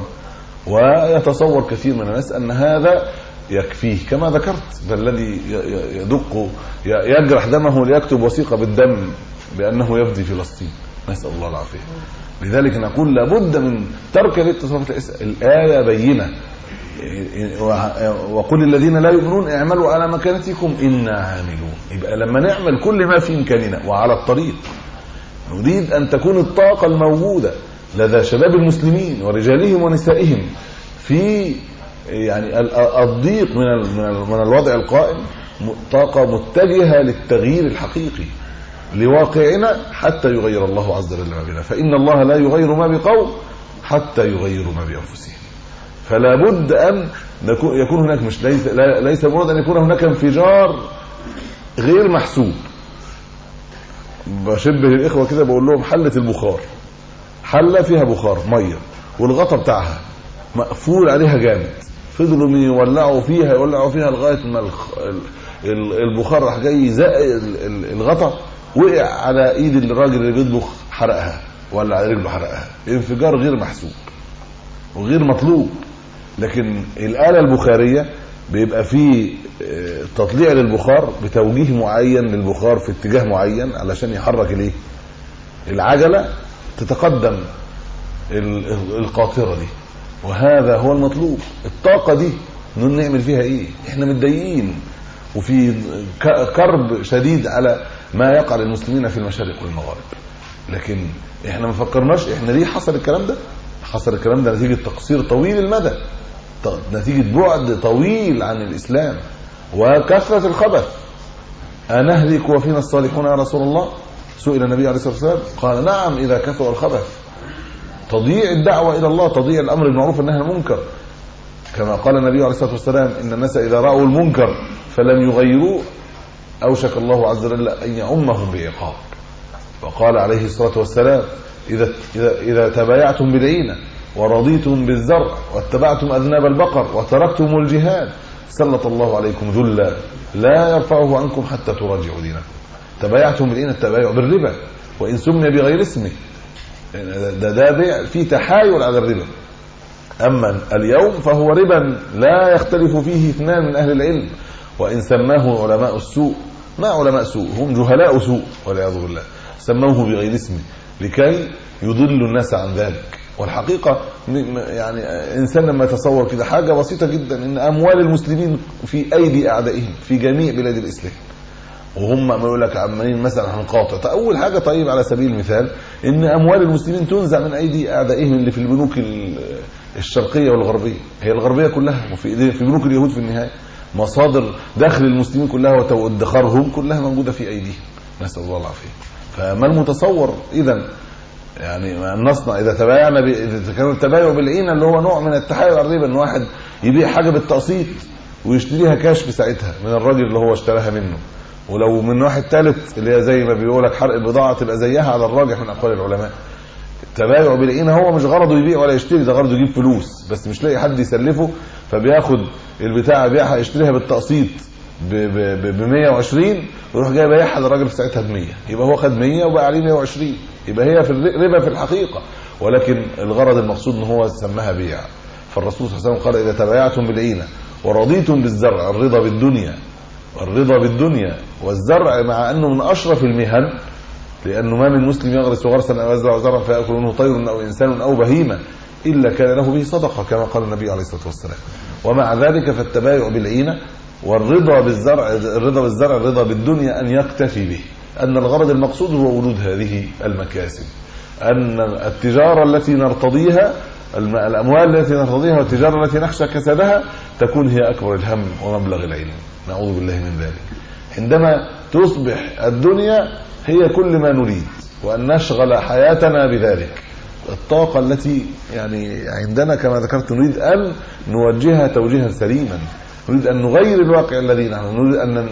ويتصور كثير من الناس أن هذا يكفيه، كما ذكرت، فالذي يدق يجرح دمه ليكتب وثيقة بالدم بأنه يفدي فلسطين، نسأل الله العافية. لذلك نقول لابد من ترك الاتصالات. الآية بينة، وقل الذين لا يؤمنون اعملوا على مكانتكم إنا عاملون. يبقى لما نعمل كل ما في إمكاننا وعلى الطريق، نريد أن تكون الطاقة الموجودة لدى شباب المسلمين ورجالهم ونسائهم في يعني الضيق من من الوضع القائم، طاقة متجهة للتغيير الحقيقي لواقعنا حتى يغير الله عز وجل ما بنا، فإن الله لا يغير ما بقوم حتى يغيروا ما بأنفسهم. فلا بد أن يكون هناك، مش ليس ليس مراد أن يكون هناك انفجار غير محسوب. بشبه الإخوة كده بقول لهم حلة البخار، حلة فيها بخار مية والغطا بتاعها مقفول عليها جامد، فضلوا يولعوا فيها يولعوا فيها لغايه ما البخار راح جاي زق الغطا، وقع على ايد الراجل اللي بيطبخ حرقها، ولا على رجله حرقها. انفجار غير محسوب وغير مطلوب. لكن الآلة البخارية بيبقى فيه تطليع للبخار بتوجيه معين للبخار في اتجاه معين علشان يحرك الايه العجلة تتقدم القاطرة دي، وهذا هو المطلوب. الطاقة دي نعمل فيها ايه؟ احنا متضايقين وفي كرب شديد على ما يقع للمسلمين في المشارق والمغارب، لكن احنا ما فكرناش احنا ليه حصل الكلام ده. حصل الكلام ده نتيجة تقصير طويل المدى، نتيجة بعد طويل عن الإسلام وكثرة الخبث. أنهلك وفينا الصالحون يا رسول الله؟ سئل النبي عليه الصلاة والسلام قال نعم إذا كثر الخبث. تضييع الدعوة إلى الله، تضييع الأمر بالمعروف والنهي عن المنكر، كما قال النبي عليه الصلاة والسلام إن الناس إذا رأوا المنكر فلم يغيروه أوشك الله عز وجل أن يعمهم بعقاب. وقال عليه الصلاة والسلام إذا, إذا, إذا تبايعتم بالعينة ورضيتم بالزرع واتبعتم أذناب البقر وتركتم الجهاد سلط الله عليكم ذلا لا يرفعه عنكم حتى تراجعوا دينكم. تبايعتم بالعينة، التبايع بالربا وإن سمي بغير اسمه، ده ده بيع فيه تحايل على الربا. أما اليوم فهو ربا لا يختلف فيه اثنان من أهل العلم، وإن سماه علماء السوء، ما علماء سوء، هم جهلاء سوء والعياذ بالله، سموه بغير اسمه لكي يضلوا الناس عن ذلك. والحقيقة يعني إنسان لما يتصور كده حاجة بسيطة جدا، إن أموال المسلمين في أيدي أعدائهم في جميع بلاد الإسلام، وهم ما يقول لك عمالين مثلا هنقاطع. اول حاجه طيب على سبيل المثال ان اموال المسلمين تنزع من ايدي اعدائهم اللي في البنوك الشرقيه والغربيه، هي الغربيه كلها وفي في بنوك اليهود في النهايه، مصادر دخل المسلمين كلها وادخارهم كلها موجوده في ايديهم، نسال الله العافيه. فما المتصور اذا يعني ان نصنع اذا تبايعنا ب... اذا كان التبايع بالعينه اللي هو نوع من التحايل على الربا، ان واحد يبيع حاجه بالتقسيط ويشتريها كاش في ساعتها من الراجل اللي هو اشتراها منه، ولو من واحد ثالث اللي هي زي ما بيقول لك حرق البضاعه تبقى زيها على الراجح من اقوال العلماء. التبايع بالعينه هو مش غرضه يبيع ولا يشتري، ده غرضه يجيب فلوس، بس مش لاقي حد يسلفه فبياخد البتاعه يبيعها يشتريها بالتقسيط ب مية وعشرين ويروح جاي بايعها للراجل في ساعتها ب مية، يبقى هو خد مية وبقى عليه مية وعشرين، يبقى هي في الربا في الحقيقه، ولكن الغرض المقصود ان هو سماها بيع. فالرسول صلى الله عليه وسلم قال اذا تبايعتم بالعينه ورضيتم بالزرع، الرضا بالدنيا الرضا بالدنيا والزرع مع انه من اشرف المهن، لانه ما من مسلم يغرس غرسا او يزرع زرعا فياكل منه طير او انسان او بهيمه الا كان له به صدقه كما قال النبي عليه الصلاه والسلام. ومع ذلك فالتبايع بالعينه والرضا بالزرع، الرضا بالزرع الرضا بالدنيا ان يكتفي به، ان الغرض المقصود هو وجود هذه المكاسب، ان التجاره التي نرتضيها، الاموال التي نرتضيها والتجاره التي نخشى كسادها تكون هي اكبر الهم ومبلغ العلم، نعوذ بالله من ذلك. عندما تصبح الدنيا هي كل ما نريد وان نشغل حياتنا بذلك، الطاقه التي يعني عندنا كما ذكرت نريد ان نوجهها توجيها سليما، نريد ان نغير الواقع الذي نحن نريد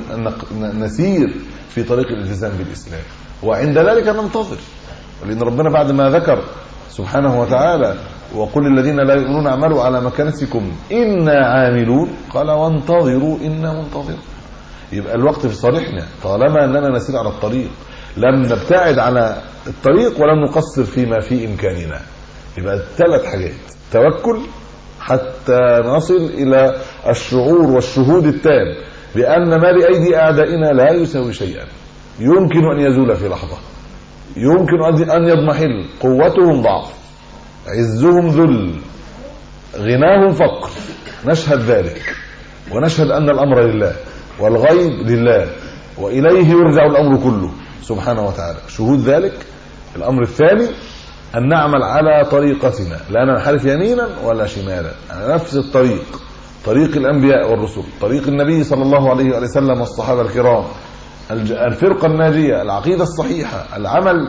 ان نسير في طريق الالتزام بالاسلام، وعند ذلك ننتظر، لان ربنا بعد ما ذكر سبحانه وتعالى وقل الذين لا يؤمنون اعملوا على مكانتكم انا عاملون، قال وانتظروا انا منتظرون. يبقى الوقت في صالحنا طالما اننا نسير على الطريق، لم نبتعد على الطريق ولم نقصر فيما في امكاننا. يبقى ثلاث حاجات: توكل حتى نصل الى الشعور والشهود التام بان ما بايدي اعدائنا لا يساوي شيئا، يمكن ان يزول في لحظه، يمكن ان يضمحل، قوتهم ضعف، عزهم ذل، غناهم فقر، نشهد ذلك ونشهد ان الامر لله والغيب لله واليه يرجع الامر كله سبحانه وتعالى، شهود ذلك. الامر الثاني ان نعمل على طريقتنا، لا ننحرف يمينا ولا شمالا، على نفس الطريق، طريق الانبياء والرسل، طريق النبي صلى الله عليه وسلم والصحابه الكرام، الفرقه الناجيه، العقيده الصحيحه، العمل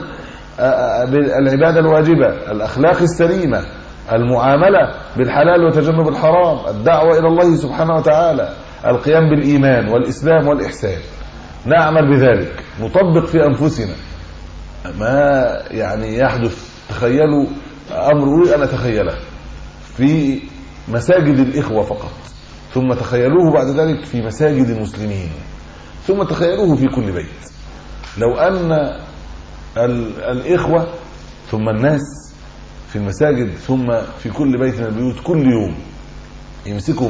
بالعباده الواجبه، الاخلاق السليمه، المعامله بالحلال وتجنب الحرام، الدعوه الى الله سبحانه وتعالى، القيام بالايمان والاسلام والاحسان. نعمل بذلك، نطبق في انفسنا ما يعني يحدث. تخيلوا امر اريد ان اتخيله في مساجد الاخوه فقط، ثم تخيلوه بعد ذلك في مساجد المسلمين، ثم تخيلوه في كل بيت. لو ان الاخوه ثم الناس في المساجد ثم في كل بيت من البيوت كل يوم يمسكهم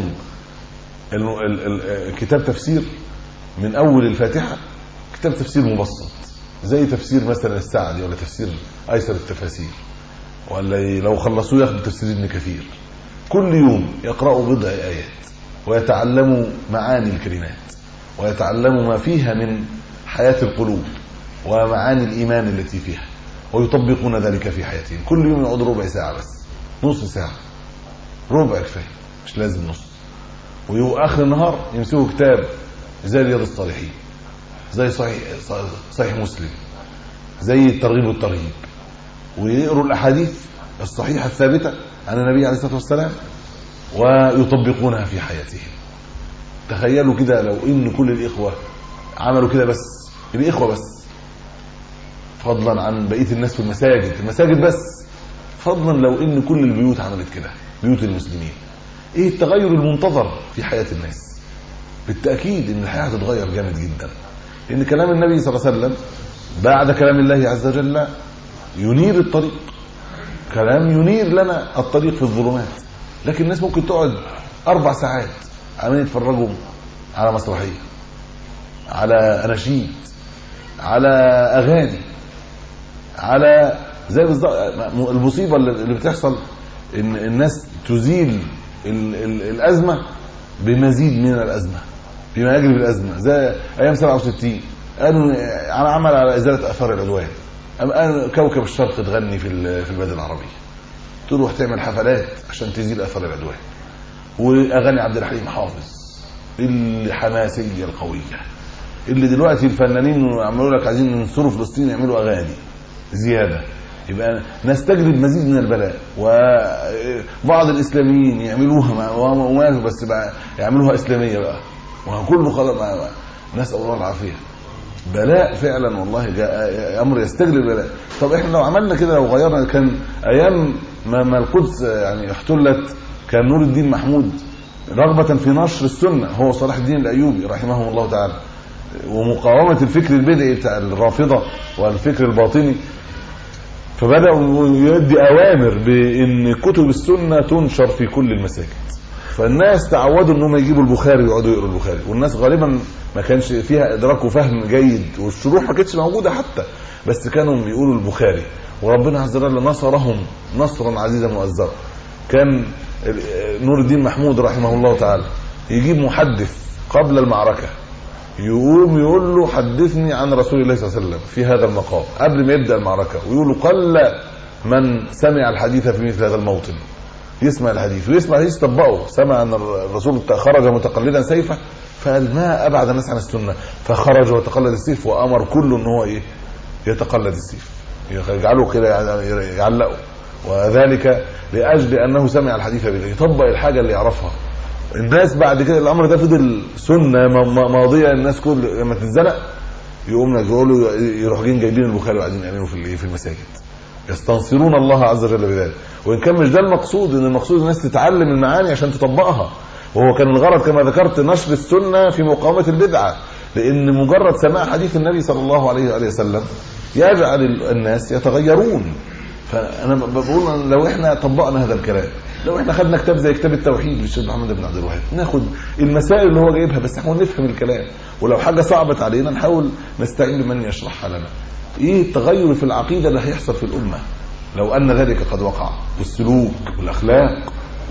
كتاب تفسير من اول الفاتحه، كتاب تفسير مبسط زي تفسير مثلا السعدي ولا تفسير ايسر التفاسير، ولا لو خلصوه ياخدوا تفسير ابن كثير، كل يوم يقرأوا بضع آيات ويتعلموا معاني الكلمات ويتعلموا ما فيها من حياة القلوب ومعاني الإيمان التي فيها، ويطبقون ذلك في حياتهم. كل يوم يقعدوا ربع ساعة بس، نص ساعة، ربع كفاية، مش لازم نص. وآخر النهار يمسكوا كتاب زي رياض الصالحين، زي صحيح صحيح مسلم، زي الترغيب والترهيب، ويقروا الأحاديث الصحيحة الثابتة عن النبي عليه الصلاة والسلام ويطبقونها في حياتهم. تخيلوا كده لو ان كل الإخوة عملوا كده، بس الإخوة بس، فضلا عن بقية الناس في المساجد المساجد بس، فضلا لو ان كل البيوت عملت كده، بيوت المسلمين، ايه التغير المنتظر في حياة الناس؟ بالتأكيد ان الحياة هتتغير جامد جدا، لان كلام النبي صلى الله عليه وسلم بعد كلام الله عز وجل ينير الطريق، كلام ينير لنا الطريق في الظلمات. لكن الناس ممكن تقعد اربع ساعات عمالين يتفرجوا على مسرحيه، على اناشيد، على اغاني، على زي بالظبط. المصيبه اللي بتحصل ان الناس تزيل ال ال الازمه بمزيد من الازمه، بما يجري بالازمه، زي ايام سبعة وستين قالوا على عمل على ازاله اثار العدوان. قالوا كوكب الشرق تغني في في البلاد العربيه، تروح تعمل حفلات عشان تزيل اثار العدوان، واغاني عبد الحليم حافظ الحماسيه القويه اللي دلوقتي الفنانين يعملوا لك عايزين ينصروا فلسطين يعملوا اغاني زياده، يبقى نستجلب مزيد من البلاء. وبعض الاسلاميين يعملوها وما بس بقى يعملوها اسلاميه بقى، وكله خلاص نسال الله العافيه. بلاء فعلا والله، جاء امر يستجلب البلاء. طب احنا لو عملنا كده، لو غيرنا، كان ايام ما القدس يعني احتلت كان نور الدين محمود رغبه في نشر السنه، هو صلاح الدين الايوبي رحمه الله تعالى، ومقاومه الفكر البدعي بتاع الرافضه والفكر الباطني، فبداوا يدي اوامر بان كتب السنه تنشر في كل المساجد. فالناس تعودوا انهم يجيبوا البخاري ويقعدوا يقروا البخاري، والناس غالبا ما كانش فيها ادراك وفهم جيد، والشروح ما كانتش موجوده حتى، بس كانوا بيقولوا البخاري. وربنا عز وجل نصرهم نصرا عزيزا مؤزرا. كان نور الدين محمود رحمه الله تعالى يجيب محدث قبل المعركه، يقوم يقول له حدثني عن رسول الله صلى الله عليه وسلم في هذا المقام قبل ما يبدا المعركه، ويقول له قل من سمع الحديث في مثل هذا الموطن. يسمع الحديث ويسمع الحديث طبقه. سمع ان الرسول خرج متقلدا سيفه، فقال ما ابعد الناس عن السنه، فخرج وتقلد السيف، وامر كله ان هو ايه يتقلد السيف، يجعله كده يعلقه، وذلك لاجل انه سمع الحديث بالله، يطبق الحاجه اللي يعرفها. الناس بعد كده الامر ده فضل سنه ماضيه، الناس كل لما تتزنق يقوموا يقولوا يروحوا جايبين البخاري وقاعدين يعملوا في في المساجد، يستنصرون الله عز وجل بذلك. وان كان مش ده المقصود، ان المقصود الناس تتعلم المعاني عشان تطبقها، وهو كان الغرض كما ذكرت نشر السنه في مقاومه البدعه، لان مجرد سماع حديث النبي صلى الله عليه وآله وسلم يجعل الناس يتغيرون. فانا بقول لو احنا طبقنا هذا الكلام، لو احنا خدنا كتاب زي كتاب التوحيد للشيخ محمد بن عبد الوهاب، ناخد المسائل اللي هو جايبها بس نحاول نفهم الكلام، ولو حاجه صعبت علينا نحاول نستعين بمن يشرحها لنا. ايه التغير في العقيده اللي هيحصل في الامه لو ان ذلك قد وقع، والسلوك والاخلاق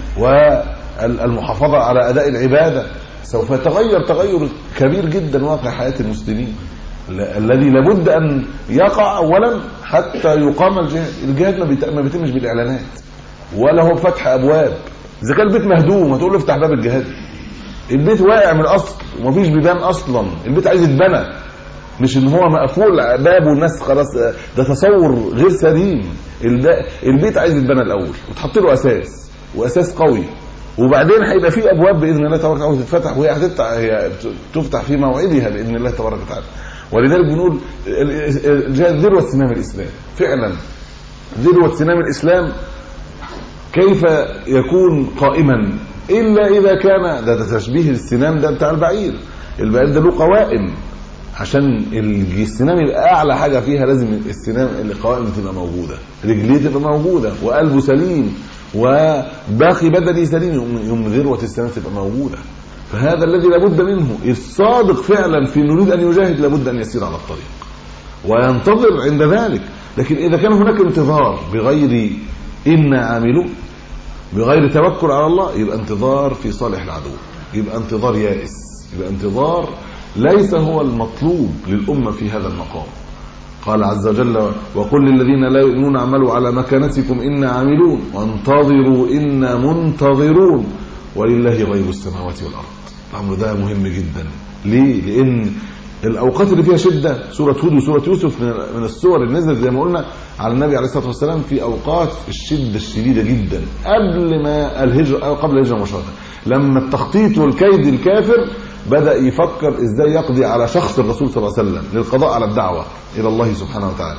والمحافظه على اداء العباده، سوف يتغير تغير كبير جدا واقع حياه المسلمين الذي لابد ان يقع اولا حتى يقام الجهاد. الجهاد ما بيتمش بالاعلانات ولا هو فتح ابواب. اذا كان البيت مهدوم هتقول له افتح باب الجهاد؟ البيت واقع من الاصل ومفيش بيبان اصلا، البيت عايز يتبنى، مش ان هو مقفول بابه والناس خلاص، ده تصور غير سليم. البيت عايز يتبنى الاول وتحط له اساس، واساس قوي، وبعدين هيبقى فيه ابواب باذن الله تبارك وتعالى تتفتح، وهي هتفتح، هي تفتح في موعدها باذن الله تبارك وتعالى. ولذلك بنقول الجهاد ذروه سنام الاسلام، فعلا ذروه سنام الاسلام. كيف يكون قائما الا اذا كان، ده تشبيه السنام ده بتاع البعير، البعير ده له قوائم، عشان السنام يبقى اعلى حاجه فيها لازم السنام القوائم تبقى موجوده، رجليه تبقى موجوده، وقلبه سليم، وباقي بدنه سليم، يوم ذروه السنام تبقى موجوده. فهذا الذي لابد منه. الصادق فعلا في نريد ان يجاهد لابد ان يسير على الطريق وينتظر عند ذلك. لكن اذا كان هناك انتظار بغير إنا عاملون، بغير توكل على الله، يبقى انتظار في صالح العدو، يبقى انتظار يائس، يبقى انتظار ليس هو المطلوب للأمة في هذا المقام. قال عز وجل وقل للذين لا يؤمنون اعملوا على مكانتكم إنا عاملون وانتظروا إنا منتظرون ولله غيب السماوات والأرض. الأمر ده مهم جدا. ليه؟ لأن الأوقات اللي فيها شدة، سورة هود وسورة يوسف من السور اللي نزلت زي ما قلنا على النبي عليه الصلاة والسلام في أوقات الشدة الشديدة جدا قبل ما الهجرة، أو قبل الهجرة مباشرة، لما التخطيط والكيد الكافر بدأ يفكر ازاي يقضي على شخص الرسول صلى الله عليه وسلم للقضاء على الدعوة إلى الله سبحانه وتعالى.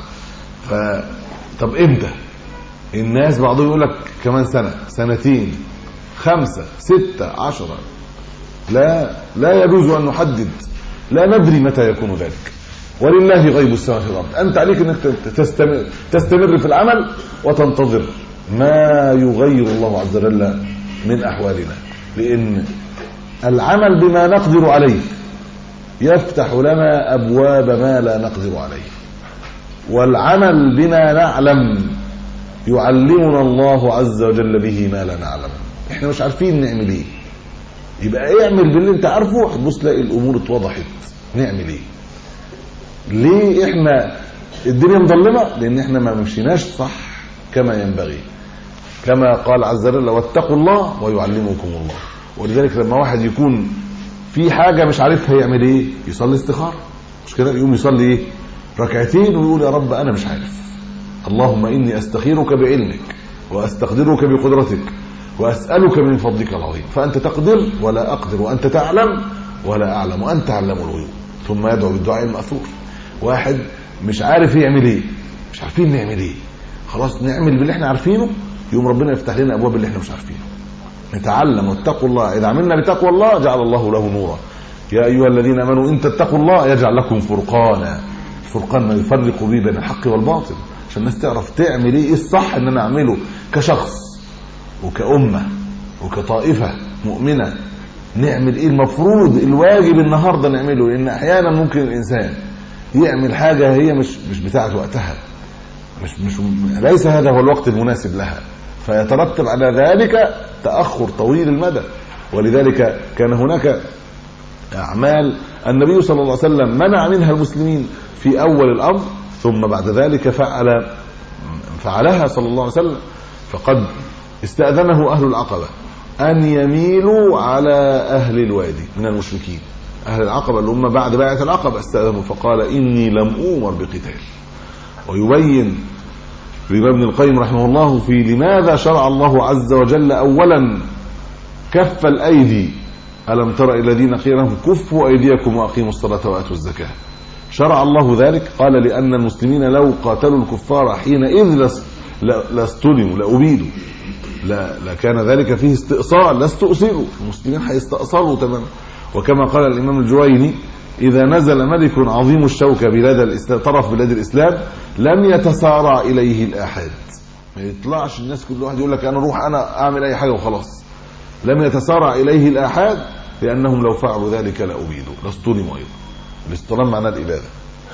فطب امتى؟ الناس بعضهم يقول لك كمان سنة، سنتين، خمسة، ستة، عشرة. لا لا يجوز أن نحدد، لا ندري متى يكون ذلك. ولله غيب السماوات والأرض. أنت عليك أنك تستمر, تستمر في العمل وتنتظر ما يغير الله عز وجل من أحوالنا، لأن العمل بما نقدر عليه يفتح لنا أبواب ما لا نقدر عليه، والعمل بما نعلم يعلمنا الله عز وجل به ما لا نعلم. احنا مش عارفين نعمل ايه، يبقى اعمل باللي انت عارفه، هتبص تلاقي الامور اتوضحت. نعمل ايه؟ ليه احنا الدنيا مظلمه؟ لان احنا ما مشيناش صح كما ينبغي، كما قال عز وجل واتقوا الله ويعلمكم الله. ولذلك لما واحد يكون في حاجه مش عارفها يعمل ايه؟ يصلي استخاره، مش كده؟ يقوم يصلي ايه؟ ركعتين ويقول يا رب انا مش عارف، اللهم اني استخيرك بعلمك واستقدرك بقدرتك واسالك من فضلك العظيم، فانت تقدر ولا اقدر، وانت تعلم ولا اعلم، وانت علام الغيوب. ثم يدعو بالدعاء الماثور. واحد مش عارف يعمل ايه، مش عارفين نعمل ايه، خلاص نعمل باللي احنا عارفينه، يوم ربنا يفتح لنا ابواب اللي احنا مش عارفينه. نتعلم واتقوا الله، اذا عملنا بتقوى الله جعل الله له نورا. يا ايها الذين امنوا ان تتقوا الله يجعل لكم فرقانا. الفرقان ما يفرق به بين الحق والباطل، عشان الناس تعرف تعمل ايه الصح ان انا اعمله كشخص وكأمة وكطائفة مؤمنة. نعمل ايه المفروض الواجب النهارده نعمله، لان احيانا ممكن الانسان يعمل حاجه هي مش مش بتاعه وقتها، مش مش ليس هذا هو الوقت المناسب لها، فيترتب على ذلك تاخر طويل المدى. ولذلك كان هناك اعمال النبي صلى الله عليه وسلم منع منها المسلمين في اول الامر، ثم بعد ذلك فعل فعلها صلى الله عليه وسلم. فقد استأذنه اهل العقبه ان يميلوا على اهل الوادي من المشركين. اهل العقبه اللي هم بعد بيعه العقبه استأذنوا، فقال اني لم اومر بقتال. ويبين الإمام ابن القيم رحمه الله في لماذا شرع الله عز وجل اولا كف الايدي، الم تر الى الذين قيل لهم كفوا ايديكم واقيموا الصلاه واتوا الزكاه. شرع الله ذلك قال لان المسلمين لو قاتلوا الكفار حينئذ لاستلموا لأبيدوا، لا لكان ذلك فيه استئصال، لا استؤصلوا، المسلمين هيستأصلوا تماما. وكما قال الامام الجويني اذا نزل ملك عظيم الشوكه بلاد الاسلام طرف بلاد الاسلام لم يتسارع اليه الاحاد، ما يطلعش الناس كل واحد يقول لك انا اروح انا اعمل اي حاجه وخلاص. لم يتسارع اليه الاحاد لانهم لو فعلوا ذلك لأبيدوا لاستلموا ايضا. الاستلام معناه الاباده.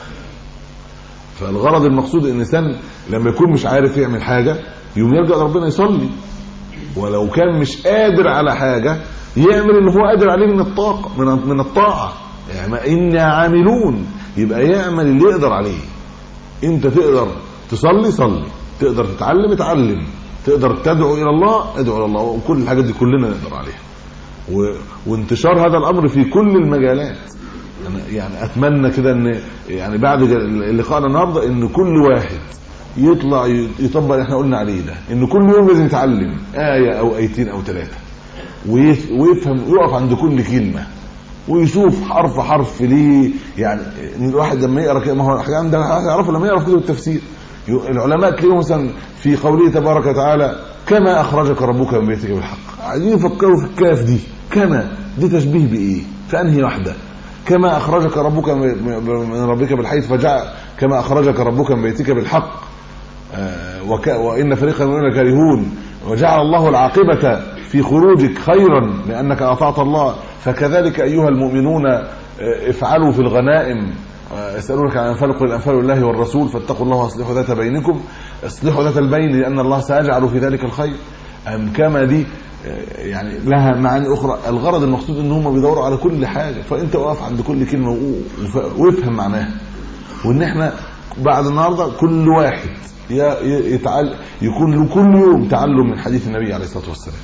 فالغرض المقصود ان الانسان لما يكون مش عارف يعمل حاجه يوم يرجع ربنا يصلي، ولو كان مش قادر على حاجه يعمل اللي هو قادر عليه من الطاقه من من الطاعه. يعني إنا عاملون، يبقى يعمل اللي يقدر عليه. انت تقدر تصلي صلي، تقدر تتعلم اتعلم، تقدر تدعو الى الله ادعو الى الله، وكل الحاجات دي كلنا نقدر عليها. و... وانتشار هذا الامر في كل المجالات. يعني, يعني اتمنى كده ان يعني بعد اللقاء النهارده ان كل واحد يطلع يطبق اللي احنا قلنا عليه ده، ان كل يوم لازم يتعلم ايه او ايتين او ثلاثه، ويفهم يقف عند كل كلمه ويشوف حرف حرف ليه. يعني الواحد لما يقرا كده، ما هو الحاجه ده هيعرفه لما يقرا كتب التفسير. العلماء تلاقيهم مثلا في قوله تبارك وتعالى كما اخرجك ربك من بيتك بالحق، عايزين يفكروا في الكاف دي، كما دي تشبيه بايه؟ فانهي واحده؟ كما اخرجك ربك من ربك بالحيث فجاء كما اخرجك ربك من بيتك بالحق آه وك... وان فريقا منهم كارهون، وجعل الله العاقبه في خروجك خيرا لانك اطعت الله، فكذلك ايها المؤمنون افعلوا في الغنائم يسالونك عن الانفال قل الانفال لله والرسول فاتقوا الله واصلحوا ذات بينكم. اصلحوا ذات البين لان الله سيجعل في ذلك الخير. ام كما دي يعني لها معاني اخرى. الغرض المقصود ان هم بيدوروا على كل حاجه، فانت واقف عند كل كلمه وافهم معناها. وان احنا بعد النهارده كل واحد يتعلم يكون له كل يوم تعلم من حديث النبي عليه الصلاه والسلام.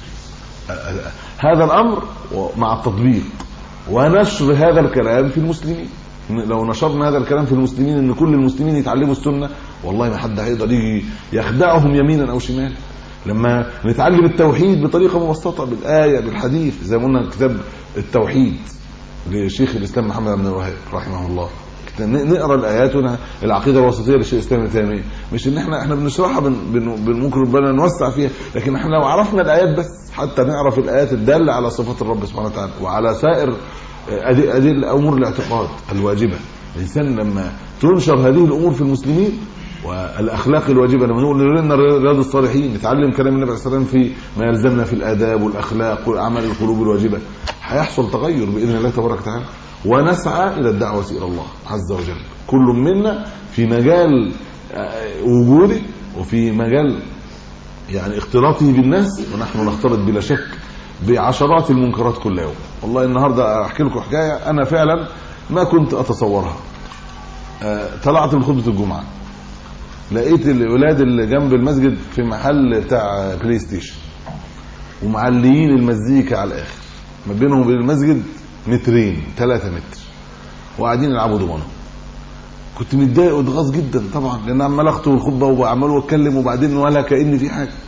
هذا الامر مع التطبيق ونشر هذا الكلام في المسلمين. لو نشرنا هذا الكلام في المسلمين ان كل المسلمين يتعلموا السنه، والله ما حد هيقدر يجي يخدعهم يمينا او شمالا. لما نتعلم التوحيد بطريقه مبسطه بالايه بالحديث، زي ما قلنا كتاب التوحيد لشيخ الاسلام محمد بن الوهاب رحمه الله، نقرا الايات العقيده الوسطيه للشيخ الاسلام ابن تيميه. مش ان احنا احنا بنشرحها ممكن ربنا نوسع فيها، لكن احنا لو عرفنا الايات بس حتى نعرف الايات الداله على صفات الرب سبحانه وتعالى وعلى سائر ادله امور الاعتقاد الواجبه. الانسان لما تنشر هذه الامور في المسلمين والاخلاق الواجبه، لما نقول لنا رياض الصالحين نتعلم كلام النبي عليه الصلاه والسلام في ما يلزمنا في الاداب والاخلاق واعمال القلوب الواجبه، هيحصل تغير باذن الله تبارك وتعالى. ونسعى الى الدعوه الى الله عز وجل، كل منا في مجال وجوده وفي مجال يعني اختلاطه بالناس، ونحن نختلط بلا شك بعشرات المنكرات كل يوم. والله النهارده احكي لكم حكايه انا فعلا ما كنت اتصورها. طلعت من خطبه الجمعه لقيت الاولاد اللي جنب المسجد في محل بتاع بلاي ستيشن ومعليين المزيكا على الاخر، ما بينهم وبين المسجد مترين ثلاثة متر، وقاعدين يلعبوا دومنه. كنت متضايق واتغاظ جدا طبعا، لان عمال اخطب الخطبه وعمال اتكلم وبعدين ولا كأن في حاجه.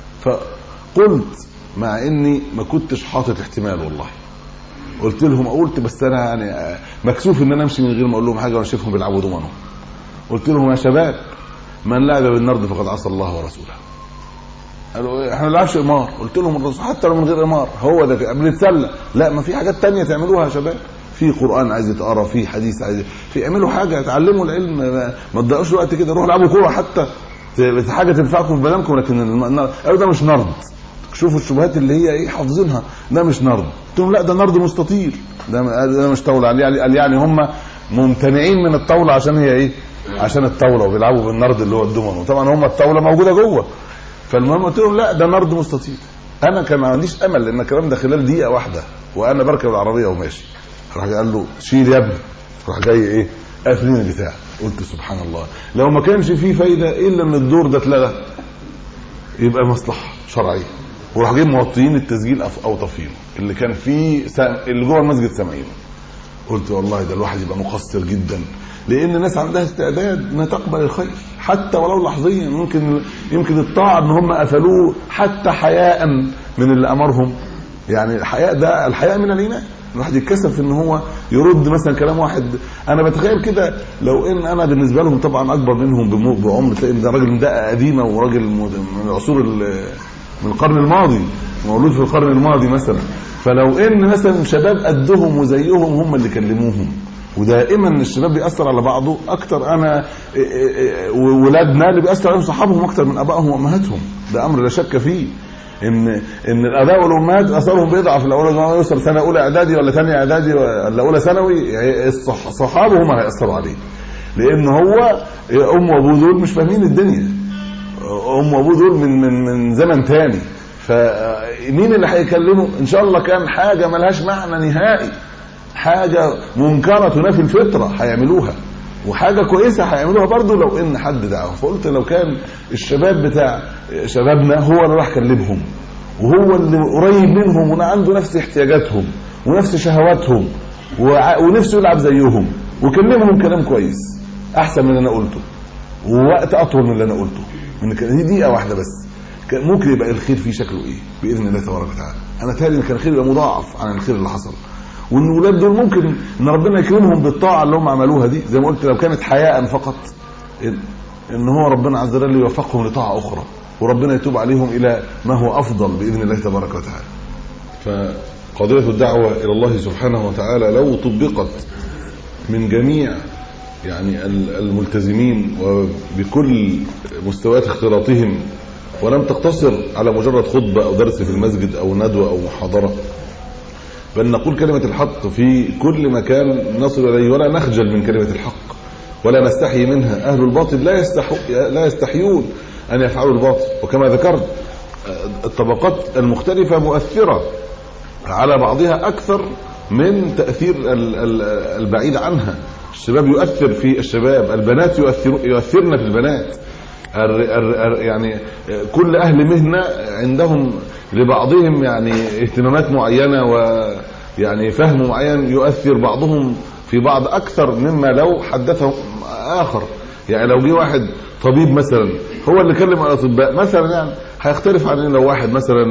فقلت مع اني ما كنتش حاطط احتمال، والله قلت لهم، قلت بس انا يعني مكسوف ان انا امشي من غير ما اقول لهم حاجه وانا شايفهم بيلعبوا دومنه. قلت لهم يا شباب، من لعب بالنرد فقد عصى الله ورسوله. قالوا احنا ما بنلعبش قمار. قلت لهم الرسول حتى لو من غير قمار، هو ده بنتسلى. لا، ما في حاجات تانية تعملوها يا شباب، في قرآن عايز يتقرا، في حديث عايز، في اعملوا حاجه، اتعلموا العلم، ما تضيعوش وقت كده، روحوا العبوا كوره حتى حاجه تنفعكم في بدنكم. لكن قالوا ده مش نرد. شوفوا الشبهات اللي هي ايه حافظينها، ده مش نرد. قلت لهم لا، ده نرد مستطيل، ده ده مش طاوله. قال يعني هم ممتنعين من الطاوله عشان هي ايه؟ عشان الطاوله، وبيلعبوا بالنرد اللي هو الدومينو. طبعا هم الطاوله موجوده جوه. فالمهم قلت لهم لا، ده نرد مستطيل. انا كان ما عنديش امل، لان الكلام ده خلال دقيقه واحده وانا بركب العربيه وماشي. راح قال له شيل يا ابني، راح جاي ايه قافلين البتاع. قلت سبحان الله، لو ما كانش فيه فايده الا ان الدور ده اتلغى يبقى مصلحه شرعيه. وراح جاي موطيين التسجيل او طافينه اللي كان فيه اللي جوه المسجد سامعينه. قلت والله ده الواحد يبقى مقصر جدا، لان الناس عندها استعداد انها تقبل الخير حتى ولو لحظيا. ممكن يمكن الطاعه ان هم قفلوه حتى حياء من اللي امرهم. يعني الحياء ده، الحياء من الايمان. الواحد يتكسف ان هو يرد مثلا كلام واحد. انا بتخيل كده لو ان انا بالنسبه لهم طبعا اكبر منهم بعمر، تلاقي ده راجل ده قديمه وراجل من العصور من القرن الماضي، مولود في القرن الماضي مثلا. فلو ان مثلا شباب قدهم وزيهم هم اللي كلموهم، ودائما الشباب بيأثر على بعضه اكتر. انا وولادنا اللي بيأثر عليهم صحابهم اكتر من ابائهم وامهاتهم، ده امر لا شك فيه. ان ان الاباء والامهات اثرهم بيضعف. الاول ما يوصل سنه اولى اعدادي ولا ثانيه اعدادي ولا اولى ثانوي، صحابه هم هيأثروا عليه، لان هو ام وابوه دول مش فاهمين الدنيا. ام وابوه دول من من من زمن تاني. فمين اللي هيكلمه؟ ان شاء الله كان حاجه ملهاش معنى نهائي، حاجه منكره تنافي الفطره هيعملوها، وحاجه كويسه هيعملوها برضو لو ان حد دعاهم. فقلت لو كان الشباب بتاع شبابنا هو اللي راح كلمهم، وهو اللي قريب منهم وعنده نفس احتياجاتهم ونفس شهواتهم ونفسه يلعب زيهم، وكلمهم كلام كويس احسن من اللي انا قلته، ووقت اطول من اللي انا قلته. من دي دقيقه واحده بس كان ممكن يبقى الخير فيه شكله ايه باذن الله تبارك وتعالى. انا تالي كان الخير يبقى مضاعف عن الخير اللي حصل. وان الولاد دول ممكن ان ربنا يكرمهم بالطاعه اللي هم عملوها دي، زي ما قلت لو كانت حياء فقط، ان هو ربنا عز وجل يوفقهم لطاعه اخرى، وربنا يتوب عليهم الى ما هو افضل باذن الله تبارك وتعالى. فقضيه الدعوه الى الله سبحانه وتعالى لو طبقت من جميع يعني الملتزمين وبكل مستويات اختلاطهم، ولم تقتصر على مجرد خطبه او درس في المسجد او ندوه او محاضره، بل نقول كلمة الحق في كل مكان نصل إليه، ولا نخجل من كلمة الحق ولا نستحي منها. أهل الباطل لا يستحو لا يستحيون أن يفعلوا الباطل. وكما ذكرت الطبقات المختلفة مؤثرة على بعضها أكثر من تأثير البعيد عنها. الشباب يؤثر في الشباب، البنات يؤثر يؤثرن في البنات. يعني كل أهل مهنة عندهم لبعضهم يعني اهتمامات معينة ويعني فهم معين يؤثر بعضهم في بعض أكثر مما لو حدثهم آخر. يعني لو جه واحد طبيب مثلا هو اللي كلم الأطباء مثلا، يعني هيختلف عن لو واحد مثلا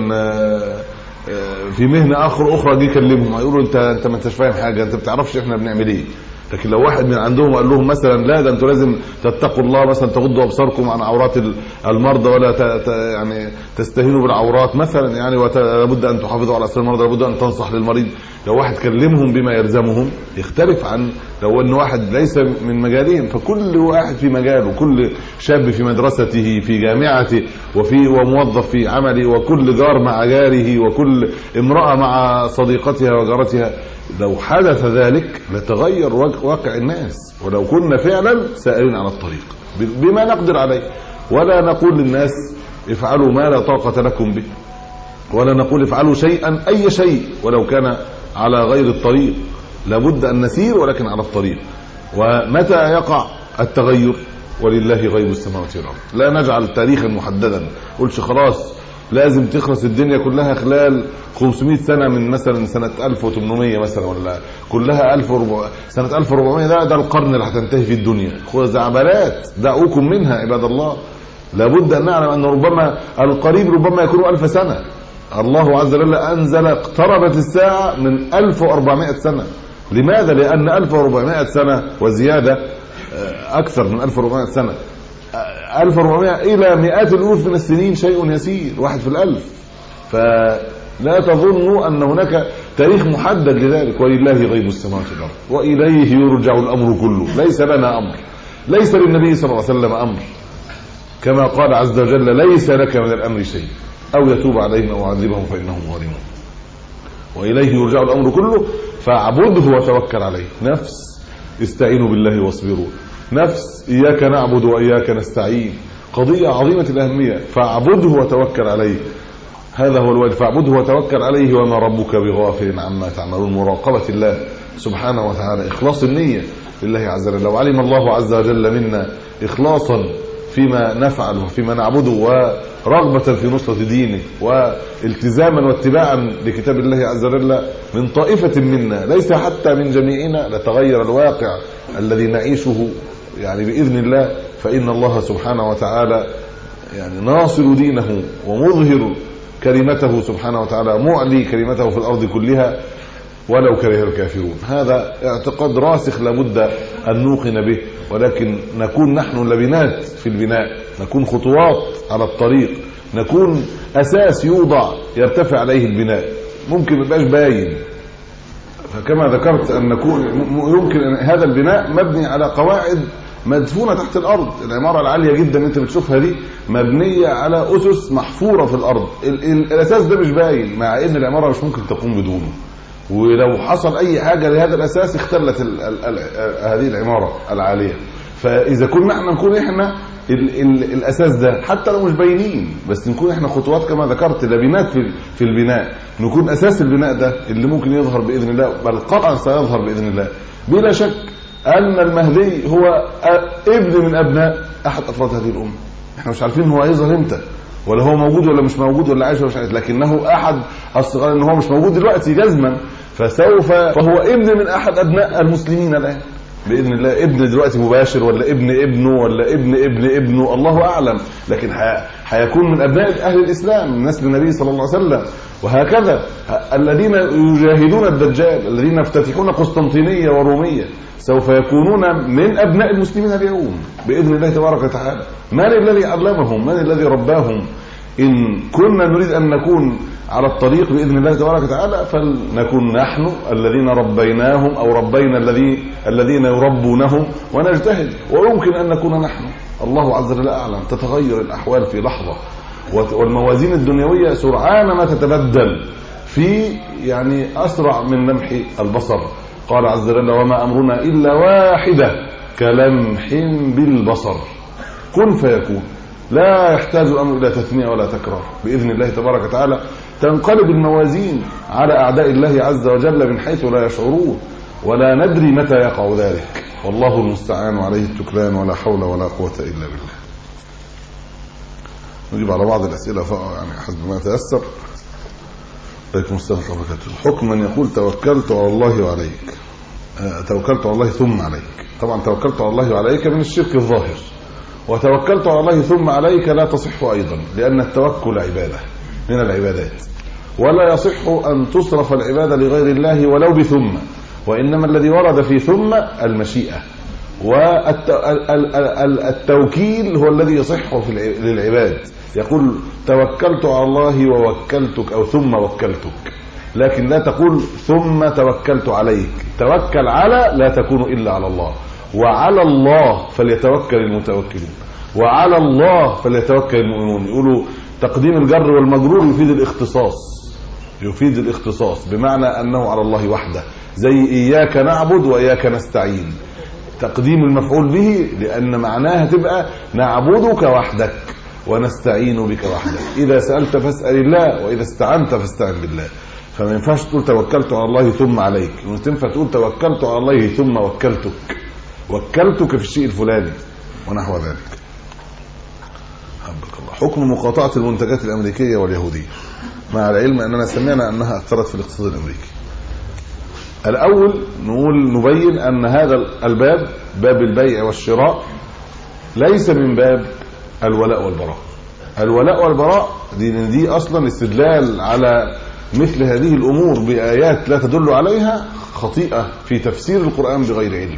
في مهنة آخر أخرى جه يكلمهم، هيقولوا أنت أنت ما أنتش فاهم حاجة، أنت بتعرفش إحنا بنعمل إيه. لكن لو واحد من عندهم قال لهم مثلا لا ده انتوا لازم تتقوا الله، مثلا تغضوا ابصاركم عن عورات المرضى ولا ت... ت... يعني تستهينوا بالعورات مثلا، يعني لابد ان تحافظوا على اسرار المرضى، لابد ان تنصح للمريض. لو واحد كلمهم بما يلزمهم يختلف عن لو ان واحد ليس من مجالهم. فكل واحد في مجاله، كل شاب في مدرسته في جامعته وفي وموظف في عمله، وكل جار مع جاره، وكل امرأة مع صديقتها وجارتها. لو حدث ذلك لتغير واقع الناس، ولو كنا فعلا سائرين على الطريق بما نقدر عليه. ولا نقول للناس افعلوا ما لا طاقة لكم به، ولا نقول افعلوا شيئا اي شيء ولو كان على غير الطريق. لابد ان نسير ولكن على الطريق. ومتى يقع التغير؟ ولله غيب السماوات والارض. لا نجعل تاريخا محددا قلش خلاص لازم تخلص الدنيا كلها خلال خمسمائة سنة من مثلا سنة ألف وثمانمائة مثلا، ولا كلها ألف وأربعمائة سنة ألف وأربعمائة، ده ده القرن اللي هتنتهي في الدنيا. خزعبلات دعوكم منها عباد الله. لابد ان نعلم ان ربما القريب ربما يكون ألف سنة. الله عز وجل انزل اقتربت الساعة من ألف وأربعمائة سنة. لماذا؟ لان ألف وأربعمائة سنة وزيادة اكثر من ألف وأربعمائة سنة، ألف وأربعمائة الى مئات الالوف من السنين شيء يسير، واحد في الالف. فلا تظنوا ان هناك تاريخ محدد لذلك. ولله غيب السماوات والارض واليه يرجع الامر كله. ليس لنا امر، ليس للنبي صلى الله عليه وسلم امر، كما قال عز وجل ليس لك من الامر شيء او يتوب عليهم او يعذبهم فانهم ظالمون. واليه يرجع الامر كله فاعبده وتوكل عليه. نفس استعينوا بالله واصبروا، نفس اياك نعبد واياك نستعين، قضية عظيمة الاهمية. فاعبده وتوكل عليه، هذا هو الواجب. فاعبده وتوكل عليه وما ربك بغافل عما تعملون. مراقبة الله سبحانه وتعالى، اخلاص النية لله عز وجل. لو علم الله عز وجل منا اخلاصا فيما نفعل وفيما نعبده ورغبة في نصرة دينه والتزاما واتباعا لكتاب الله عز وجل من طائفة منا ليس حتى من جميعنا لتغير الواقع الذي نعيشه يعني بإذن الله. فإن الله سبحانه وتعالى يعني ناصر دينه ومظهر كلمته سبحانه وتعالى، معلي كلمته في الأرض كلها ولو كره الكافرون. هذا اعتقاد راسخ لابد أن نوقن به، ولكن نكون نحن لبنات في البناء، نكون خطوات على الطريق، نكون أساس يوضع يرتفع عليه البناء. ممكن ما يبقاش باين، فكما ذكرت أن نكون يمكن أن هذا البناء مبني على قواعد مدفونة تحت الأرض. العمارة العالية جدا انت بتشوفها دي مبنية على أسس محفورة في الأرض. ال ال الأساس ده مش باين، مع أن العمارة مش ممكن تقوم بدونه، ولو حصل أي حاجة لهذا الأساس اختلت ال ال ال هذه العمارة العالية. فإذا كنا احنا نكون احنا ال ال الأساس ده حتى لو مش باينين، بس نكون احنا خطوات كما ذكرت لبنات في, في البناء، نكون أساس البناء ده اللي ممكن يظهر بإذن الله، بل قطعا سيظهر بإذن الله. بلا شك أن المهدي هو ابن من أبناء أحد أفراد هذه الأمة. احنا مش عارفين هو هيظهر امتى، ولا هو موجود ولا مش موجود، ولا عايش ولا مش عايش، لكنه أحد الصغار. إن هو مش موجود دلوقتي جزما، فسوف فهو ابن من أحد أبناء المسلمين الآن بإذن الله. ابن دلوقتي مباشر ولا ابن ابنه ولا ابن ابن ابنه الله أعلم، لكن هيكون من أبناء أهل الإسلام من نسل النبي صلى الله عليه وسلم. وهكذا الذين يجاهدون الدجال، الذين يفتتحون قسطنطينية ورومية، سوف يكونون من أبناء المسلمين اليوم بإذن الله تبارك وتعالى. من الذي علمهم؟ من الذي رباهم؟ إن كنا نريد أن نكون على الطريق بإذن الله تبارك وتعالى فلنكن نحن الذين ربيناهم أو ربينا الذي الذين يربونهم ونجتهد. ويمكن أن نكون نحن، الله عز وجل أعلم. تتغير الأحوال في لحظة، والموازين الدنيوية سرعان ما تتبدل في يعني أسرع من لمح البصر. قال عز وجل وما أمرنا إلا واحدة كلمح بالبصر، كن فيكون. لا يحتاج الأمر إلى تثنية ولا تكرار. بإذن الله تبارك وتعالى تنقلب الموازين على أعداء الله عز وجل من حيث لا يشعرون، ولا ندري متى يقع ذلك. والله المستعان عليه التكلان، ولا حول ولا قوة إلا بالله. نجيب على بعض الأسئلة يعني حسب ما تيسر. عليكم السلام ورحمة الله وبركاته. حكم من يقول توكلت على الله وعليك، أه توكلت على الله ثم عليك. طبعا توكلت على الله وعليك من الشرك الظاهر، وتوكلت على الله ثم عليك لا تصح أيضا، لأن التوكل عبادة من العبادات، ولا يصح أن تصرف العبادة لغير الله ولو بثم، وإنما الذي ورد في ثم المشيئة، والتوكيل هو الذي يصح في للعباد. يقول توكلت على الله ووكلتك أو ثم وكلتك، لكن لا تقول ثم توكلت عليك. توكل على لا تكون إلا على الله، وعلى الله فليتوكل المتوكلون، وعلى الله فليتوكل المؤمنون. يقولوا تقديم الجر والمجرور يفيد الاختصاص، يفيد الاختصاص بمعنى أنه على الله وحده، زي إياك نعبد وإياك نستعين. تقديم المفعول به لأن معناها تبقى نعبدك وحدك ونستعين بك وحدك. إذا سألت فاسأل الله، وإذا استعنت فاستعن بالله. فما ينفعش تقول توكلت على الله ثم عليك، تنفع تقول توكلت على الله ثم وكلتك. وكلتك في الشيء الفلاني ونحو ذلك. حبك الله. حكم مقاطعة المنتجات الأمريكية واليهودية، مع العلم أننا سمعنا أنها أثرت في الاقتصاد الأمريكي. الأول نقول نبين أن هذا الباب، باب البيع والشراء، ليس من باب الولاء والبراء. الولاء والبراء دي, دي أصلا استدلال على مثل هذه الأمور بآيات لا تدل عليها خطيئة في تفسير القرآن بغير علم،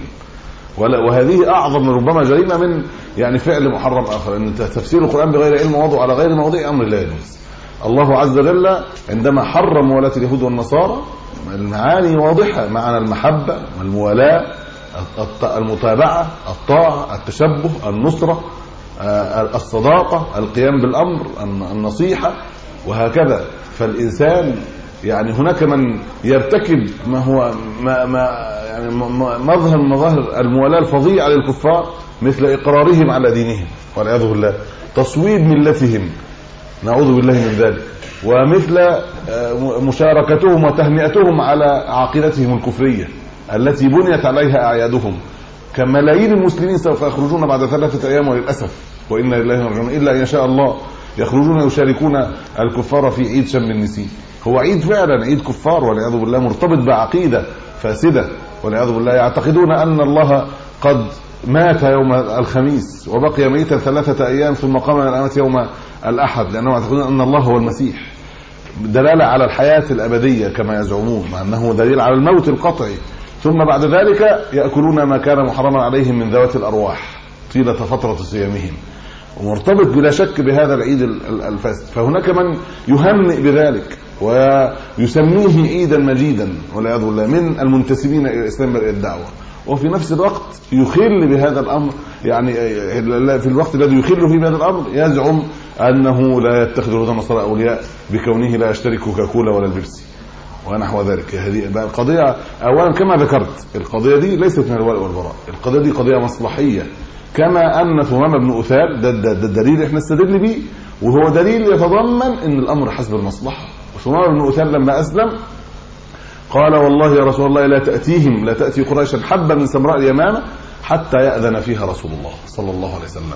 وهذه أعظم ربما جريمة من يعني فعل محرم آخر، أن تفسير القرآن بغير علم ووضع على غير موضع أمر لا يجوز. الله عز وجل عندما حرم ولاة اليهود والنصارى المعاني واضحة، معنى المحبة والموالاة، المتابعة، الطاعة، التشبه، النصرة، الصداقة، القيام بالأمر، النصيحة، وهكذا. فالإنسان يعني هناك من يرتكب ما هو ما ما يعني مظهر مظاهر الموالاة الفظيعة للكفار، مثل إقرارهم على دينهم والعياذ بالله، تصويب ملتهم، نعوذ بالله من ذلك، ومثل مشاركتهم وتهنئتهم على عقيدتهم الكفرية التي بنيت عليها أعيادهم. كملايين المسلمين سوف يخرجون بعد ثلاثة أيام وللأسف وإنا لله راجعون، إلا إن شاء الله يخرجون يشاركون الكفار في عيد شم النسيم. هو عيد فعلا، عيد كفار والعياذ بالله، مرتبط بعقيدة فاسدة والعياذ بالله. يعتقدون أن الله قد مات يوم الخميس وبقي ميتا ثلاثة أيام ثم قام من الأموات يوم الأحد، لأنهم يعتقدون أن الله هو المسيح، دلالة على الحياة الأبدية كما يزعمون، مع أنه دليل على الموت القطعي. ثم بعد ذلك يأكلون ما كان محرما عليهم من ذوات الأرواح طيلة فترة صيامهم، ومرتبط بلا شك بهذا العيد الفاسد. فهناك من يهنئ بذلك ويسميه عيدا مجيدا والعياذ بالله من المنتسبين إلى الإسلام بالدعوة، وفي نفس الوقت يخل بهذا الأمر، يعني في الوقت الذي يخل فيه بهذا الأمر يزعم أنه لا يتخذ اليهود والنصارى أولياء بكونه لا يشتري كوكاكولا ولا البيبسي ونحو ذلك. هذه القضية أولا كما ذكرت، القضية دي ليست من الولاء والبراء، القضية دي قضية مصلحية، كما أن ثمامة بن أثال ده, ده, ده الدليل احنا استدل به، وهو دليل يتضمن أن الأمر حسب المصلحة. وثمامة بن أثال لما أسلم قال والله يا رسول الله لا تأتيهم، لا تأتي قريشا حبة من سمراء اليمامة حتى يأذن فيها رسول الله صلى الله عليه وسلم.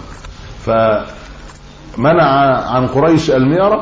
فمنع عن قريش الميرة،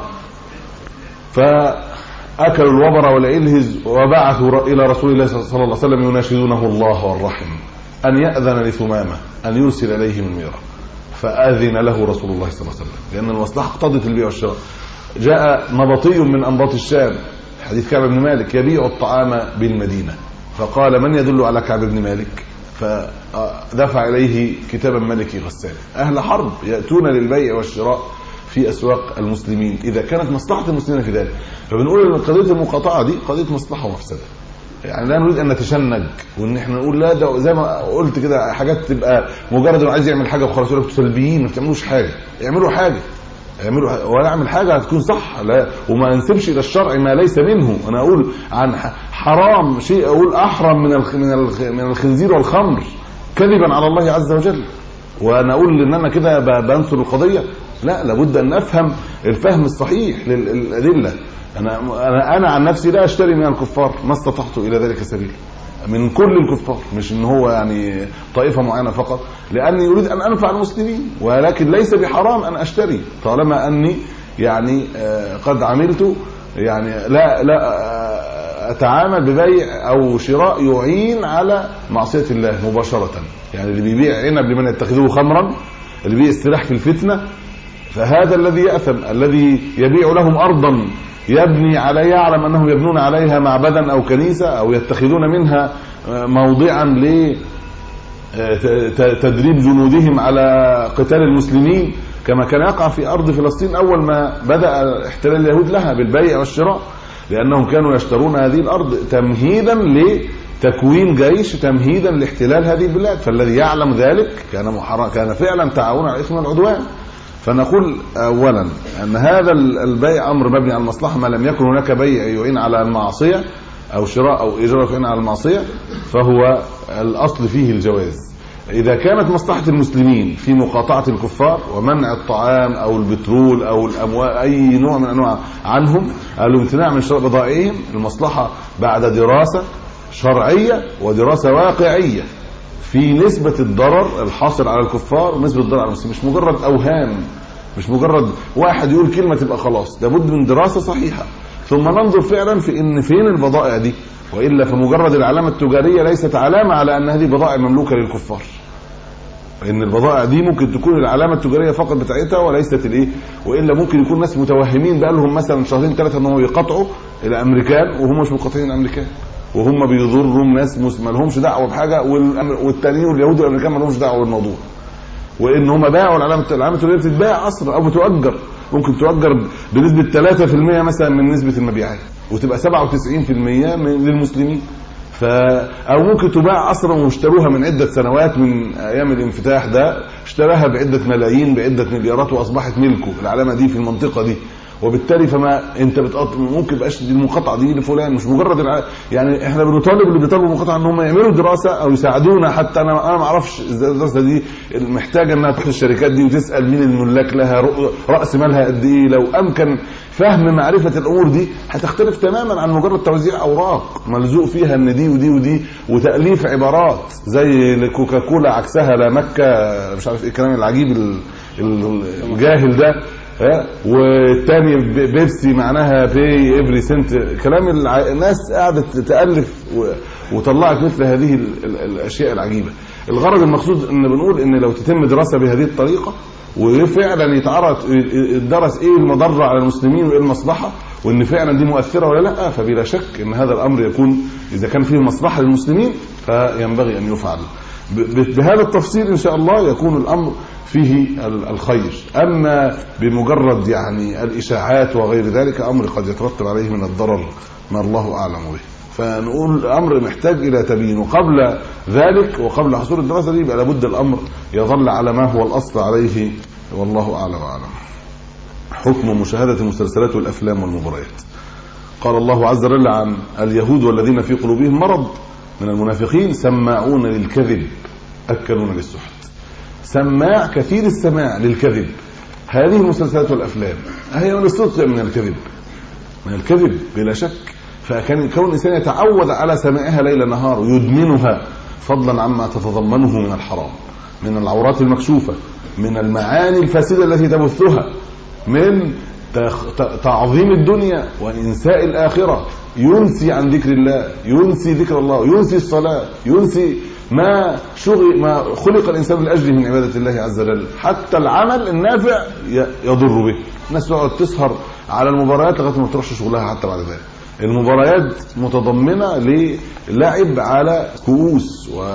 فأكلوا الوبر والعلهز وبعثوا إلى رسول الله صلى الله عليه وسلم يناشدونه الله والرحم أن يأذن لثمامة أن يرسل إليهم الميرة، فأذن له رسول الله صلى الله عليه وسلم، لأن المصلحة اقتضت البيع والشراء. جاء نبطي من أنباط الشام، حديث كعب بن مالك، يبيع الطعام بالمدينة، فقال من يدل على كعب بن مالك؟ فدفع إليه كتابا ملكي غسان. أهل حرب يأتون للبيع والشراء في أسواق المسلمين إذا كانت مصلحة المسلمين في ذلك. فبنقول أن قضية المقاطعة دي قضية مصلحة ومفسدة، يعني لا نريد أن نتشنج وإن إحنا نقول لا ده زي ما قلت كده حاجات تبقى مجرد إنه عايز يعمل حاجة وخلاص، يقول لك سلبيين ما بتعملوش حاجة، يعملوا حاجة يعملوا ولا اعمل حاجه هتكون صح، لا وما انسبش الى الشرع ما ليس منه. انا اقول عن حرام شيء اقول احرم من من من الخنزير والخمر كذبا على الله عز وجل، وانا اقول ان انا كده بنصر القضيه؟ لا، لابد ان نفهم الفهم الصحيح للادله. انا انا انا عن نفسي لا اشتري من الكفار ما استطعت الى ذلك سبيل، من كل الكفار، مش ان هو يعني طائفه معينه فقط، لاني اريد ان انفع المسلمين، ولكن ليس بحرام ان اشتري طالما اني يعني قد عملت يعني لا لا اتعامل ببيع او شراء يعين على معصيه الله مباشره. يعني اللي بيبيع عنب لمن يتخذه خمرا، اللي بيبيع استراح في الفتنه، فهذا الذي يأثم. الذي يبيع لهم ارضا يبني عليها، يعلم أنهم يبنون عليها معبدا أو كنيسة أو يتخذون منها موضعا لتدريب جنودهم على قتال المسلمين، كما كان يقع في أرض فلسطين أول ما بدأ احتلال اليهود لها بالبيع والشراء، لأنهم كانوا يشترون هذه الأرض تمهيدا لتكوين جيش، تمهيدا لاحتلال هذه البلاد. فالذي يعلم ذلك كان محرم، كان فعلا تعاون على الإثم والعدوان. فنقول اولا ان هذا البيع امر مبني على المصلحه، ما لم يكن هناك بيع يعين على المعصيه او شراء او ايجار يعين على المعصيه فهو الاصل فيه الجواز. اذا كانت مصلحه المسلمين في مقاطعه الكفار ومنع الطعام او البترول او الاموال اي نوع من انواع عنهم او الامتناع من شراء بضائعهم، المصلحه بعد دراسه شرعيه ودراسه واقعيه في نسبة الضرر الحاصل على الكفار ونسبة الضرر على المسلمين، مش مجرد أوهام، مش مجرد واحد يقول كلمة تبقى خلاص، لابد من دراسة صحيحة ثم ننظر فعلا في ان فين البضائع دي، وإلا فمجرد العلامة التجارية ليست علامة على أن هذه بضائع مملوكة للكفار، ان البضائع دي ممكن تكون العلامه التجاريه فقط بتاعتها وليست الايه، والا ممكن يكون ناس متوهمين بقى لهم مثلا شهرين ثلاثه ان هم يقطعوا الى امريكان وهم مش مقاطعين الامريكان، وهم بيضروا ناس ما لهمش دعوه بحاجه، والتانيين واليهود والامريكان ما لهمش دعوه بالموضوع، وان هم باعوا العلامه العلامه التجاريه بتتباع اصلا او بتؤجر، ممكن تؤجر بنسبه ثلاثة في المية مثلا من نسبه المبيعات وتبقى سبعة وتسعين في المية للمسلمين، ف او ممكن تباع اصلا واشتروها من عده سنوات من ايام الانفتاح ده، اشتراها بعده ملايين بعده مليارات واصبحت ملكه العلامه دي في المنطقه دي، وبالتالي فما انت بتقط... ممكن بقاش دي المقاطعه دي لفلان، مش مجرد الع... يعني احنا بنطالب اللي بيطالبوا المقاطعه ان هم يعملوا دراسه او يساعدونا، حتى انا انا ما اعرفش الدراسه دي محتاجه انها تروح الشركات دي وتسال مين الملاك لها، راس مالها قد ايه، لو امكن فهم معرفه الامور دي هتختلف تماما عن مجرد توزيع اوراق ملزوق فيها ان دي ودي ودي وتاليف عبارات زي الكوكاكولا عكسها لا مكه، مش عارف ايه الكلام العجيب الجاهل ده، والتاني بيبسي معناها بي افري سنت، كلام الناس قاعدة تألف وطلعت مثل هذه الاشياء العجيبة. الغرض المقصود ان بنقول ان لو تتم دراسة بهذه الطريقة وفعلا يتعرض الدرس ايه المضرة على المسلمين وايه المصلحة، وان فعلا دي مؤثرة ولا لا، فبلا شك ان هذا الامر يكون اذا كان فيه مصلحة للمسلمين فينبغي ان يفعل بهذا التفصيل ان شاء الله، يكون الامر فيه الخير. اما بمجرد يعني الاشاعات وغير ذلك امر قد يترتب عليه من الضرر ما الله اعلم به، فنقول الامر محتاج الى تبيين، وقبل ذلك وقبل حصول الدراسه دي يبقى لابد الامر يظل على ما هو الاصل عليه، والله اعلم واعلم. حكم مشاهده المسلسلات والافلام والمباريات. قال الله عز وجل عن اليهود والذين في قلوبهم مرض من المنافقين سماعون للكذب اكلون للسحت، سماع كثير السماع للكذب. هذه المسلسلات والافلام هي من الصدق من الكذب، من الكذب بلا شك، فكان كون الانسان يتعود على سماعها ليل نهار ويدمنها فضلا عما تتضمنه من الحرام، من العورات المكشوفه، من المعاني الفاسده التي تبثها، من تعظيم الدنيا وانساء الاخره، ينسي عن ذكر الله، ينسي ذكر الله، ينسي الصلاه، ينسي ما شغل ما خلق الانسان لاجله من عباده الله عز وجل، حتى العمل النافع يضر به. الناس تقعد تسهر على المباريات لغايه ما تروحش شغلها حتى بعد ذلك. المباريات متضمنه للعب على كؤوس و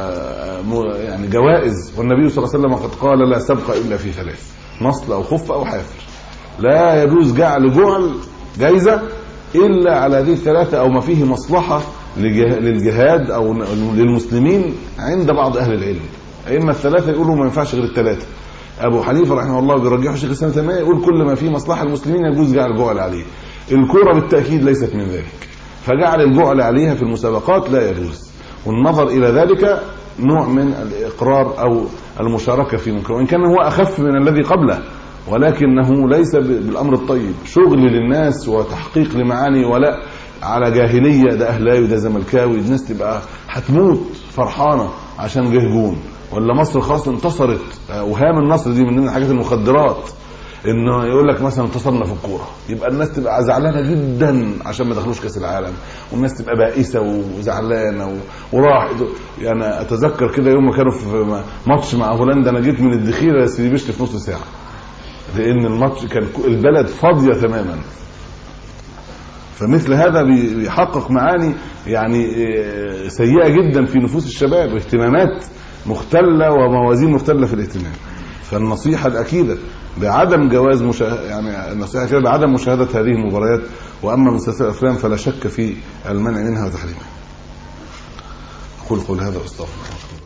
يعني جوائز، والنبي صلى الله عليه وسلم قد قال لا سبق الا في ثلاث: نصل او خف او حافر. لا يجوز جعل جعل جائزه الا على هذه الثلاثه او ما فيه مصلحه للجهاد او للمسلمين عند بعض اهل العلم. اما الثلاثه يقولوا ما ينفعش غير الثلاثه. ابو حنيفه رحمه الله بيرجحه شيخ الاسلام تيميه يقول كل ما فيه مصلحه للمسلمين يجوز جعل جعل عليه. الكوره بالتاكيد ليست من ذلك، فجعل الجعل عليها في المسابقات لا يجوز، والنظر الى ذلك نوع من الاقرار او المشاركه في منكر، وان كان هو اخف من الذي قبله، ولكنه ليس بالامر الطيب. شغل للناس وتحقيق لمعاني ولا على جاهليه، ده اهلاوي ده زملكاوي، الناس تبقى هتموت فرحانه عشان جه جون، ولا مصر خلاص انتصرت. وهام النصر دي من ضمن الحاجات المخدرات، انه يقول لك مثلا انتصرنا في الكوره، يبقى الناس تبقى زعلانه جدا عشان ما دخلوش كاس العالم، والناس تبقى بائسه وزعلانه وراح. يعني اتذكر كده يوم ما كانوا في ماتش مع هولندا، انا جيت من الدخيله سيبشت في نص ساعه، لان الماتش كان البلد فاضيه تماما. فمثل هذا بيحقق معاني يعني سيئه جدا في نفوس الشباب، اهتمامات مختله وموازين مختله في الاهتمام. فالنصيحه الاكيده بعدم جواز مشاهده، يعني النصيحه كده بعدم مشاهده هذه المباريات. واما مسلسلات الافلام فلا شك في المنع منها وتحريمها. اقول قول هذا واستغفر الله.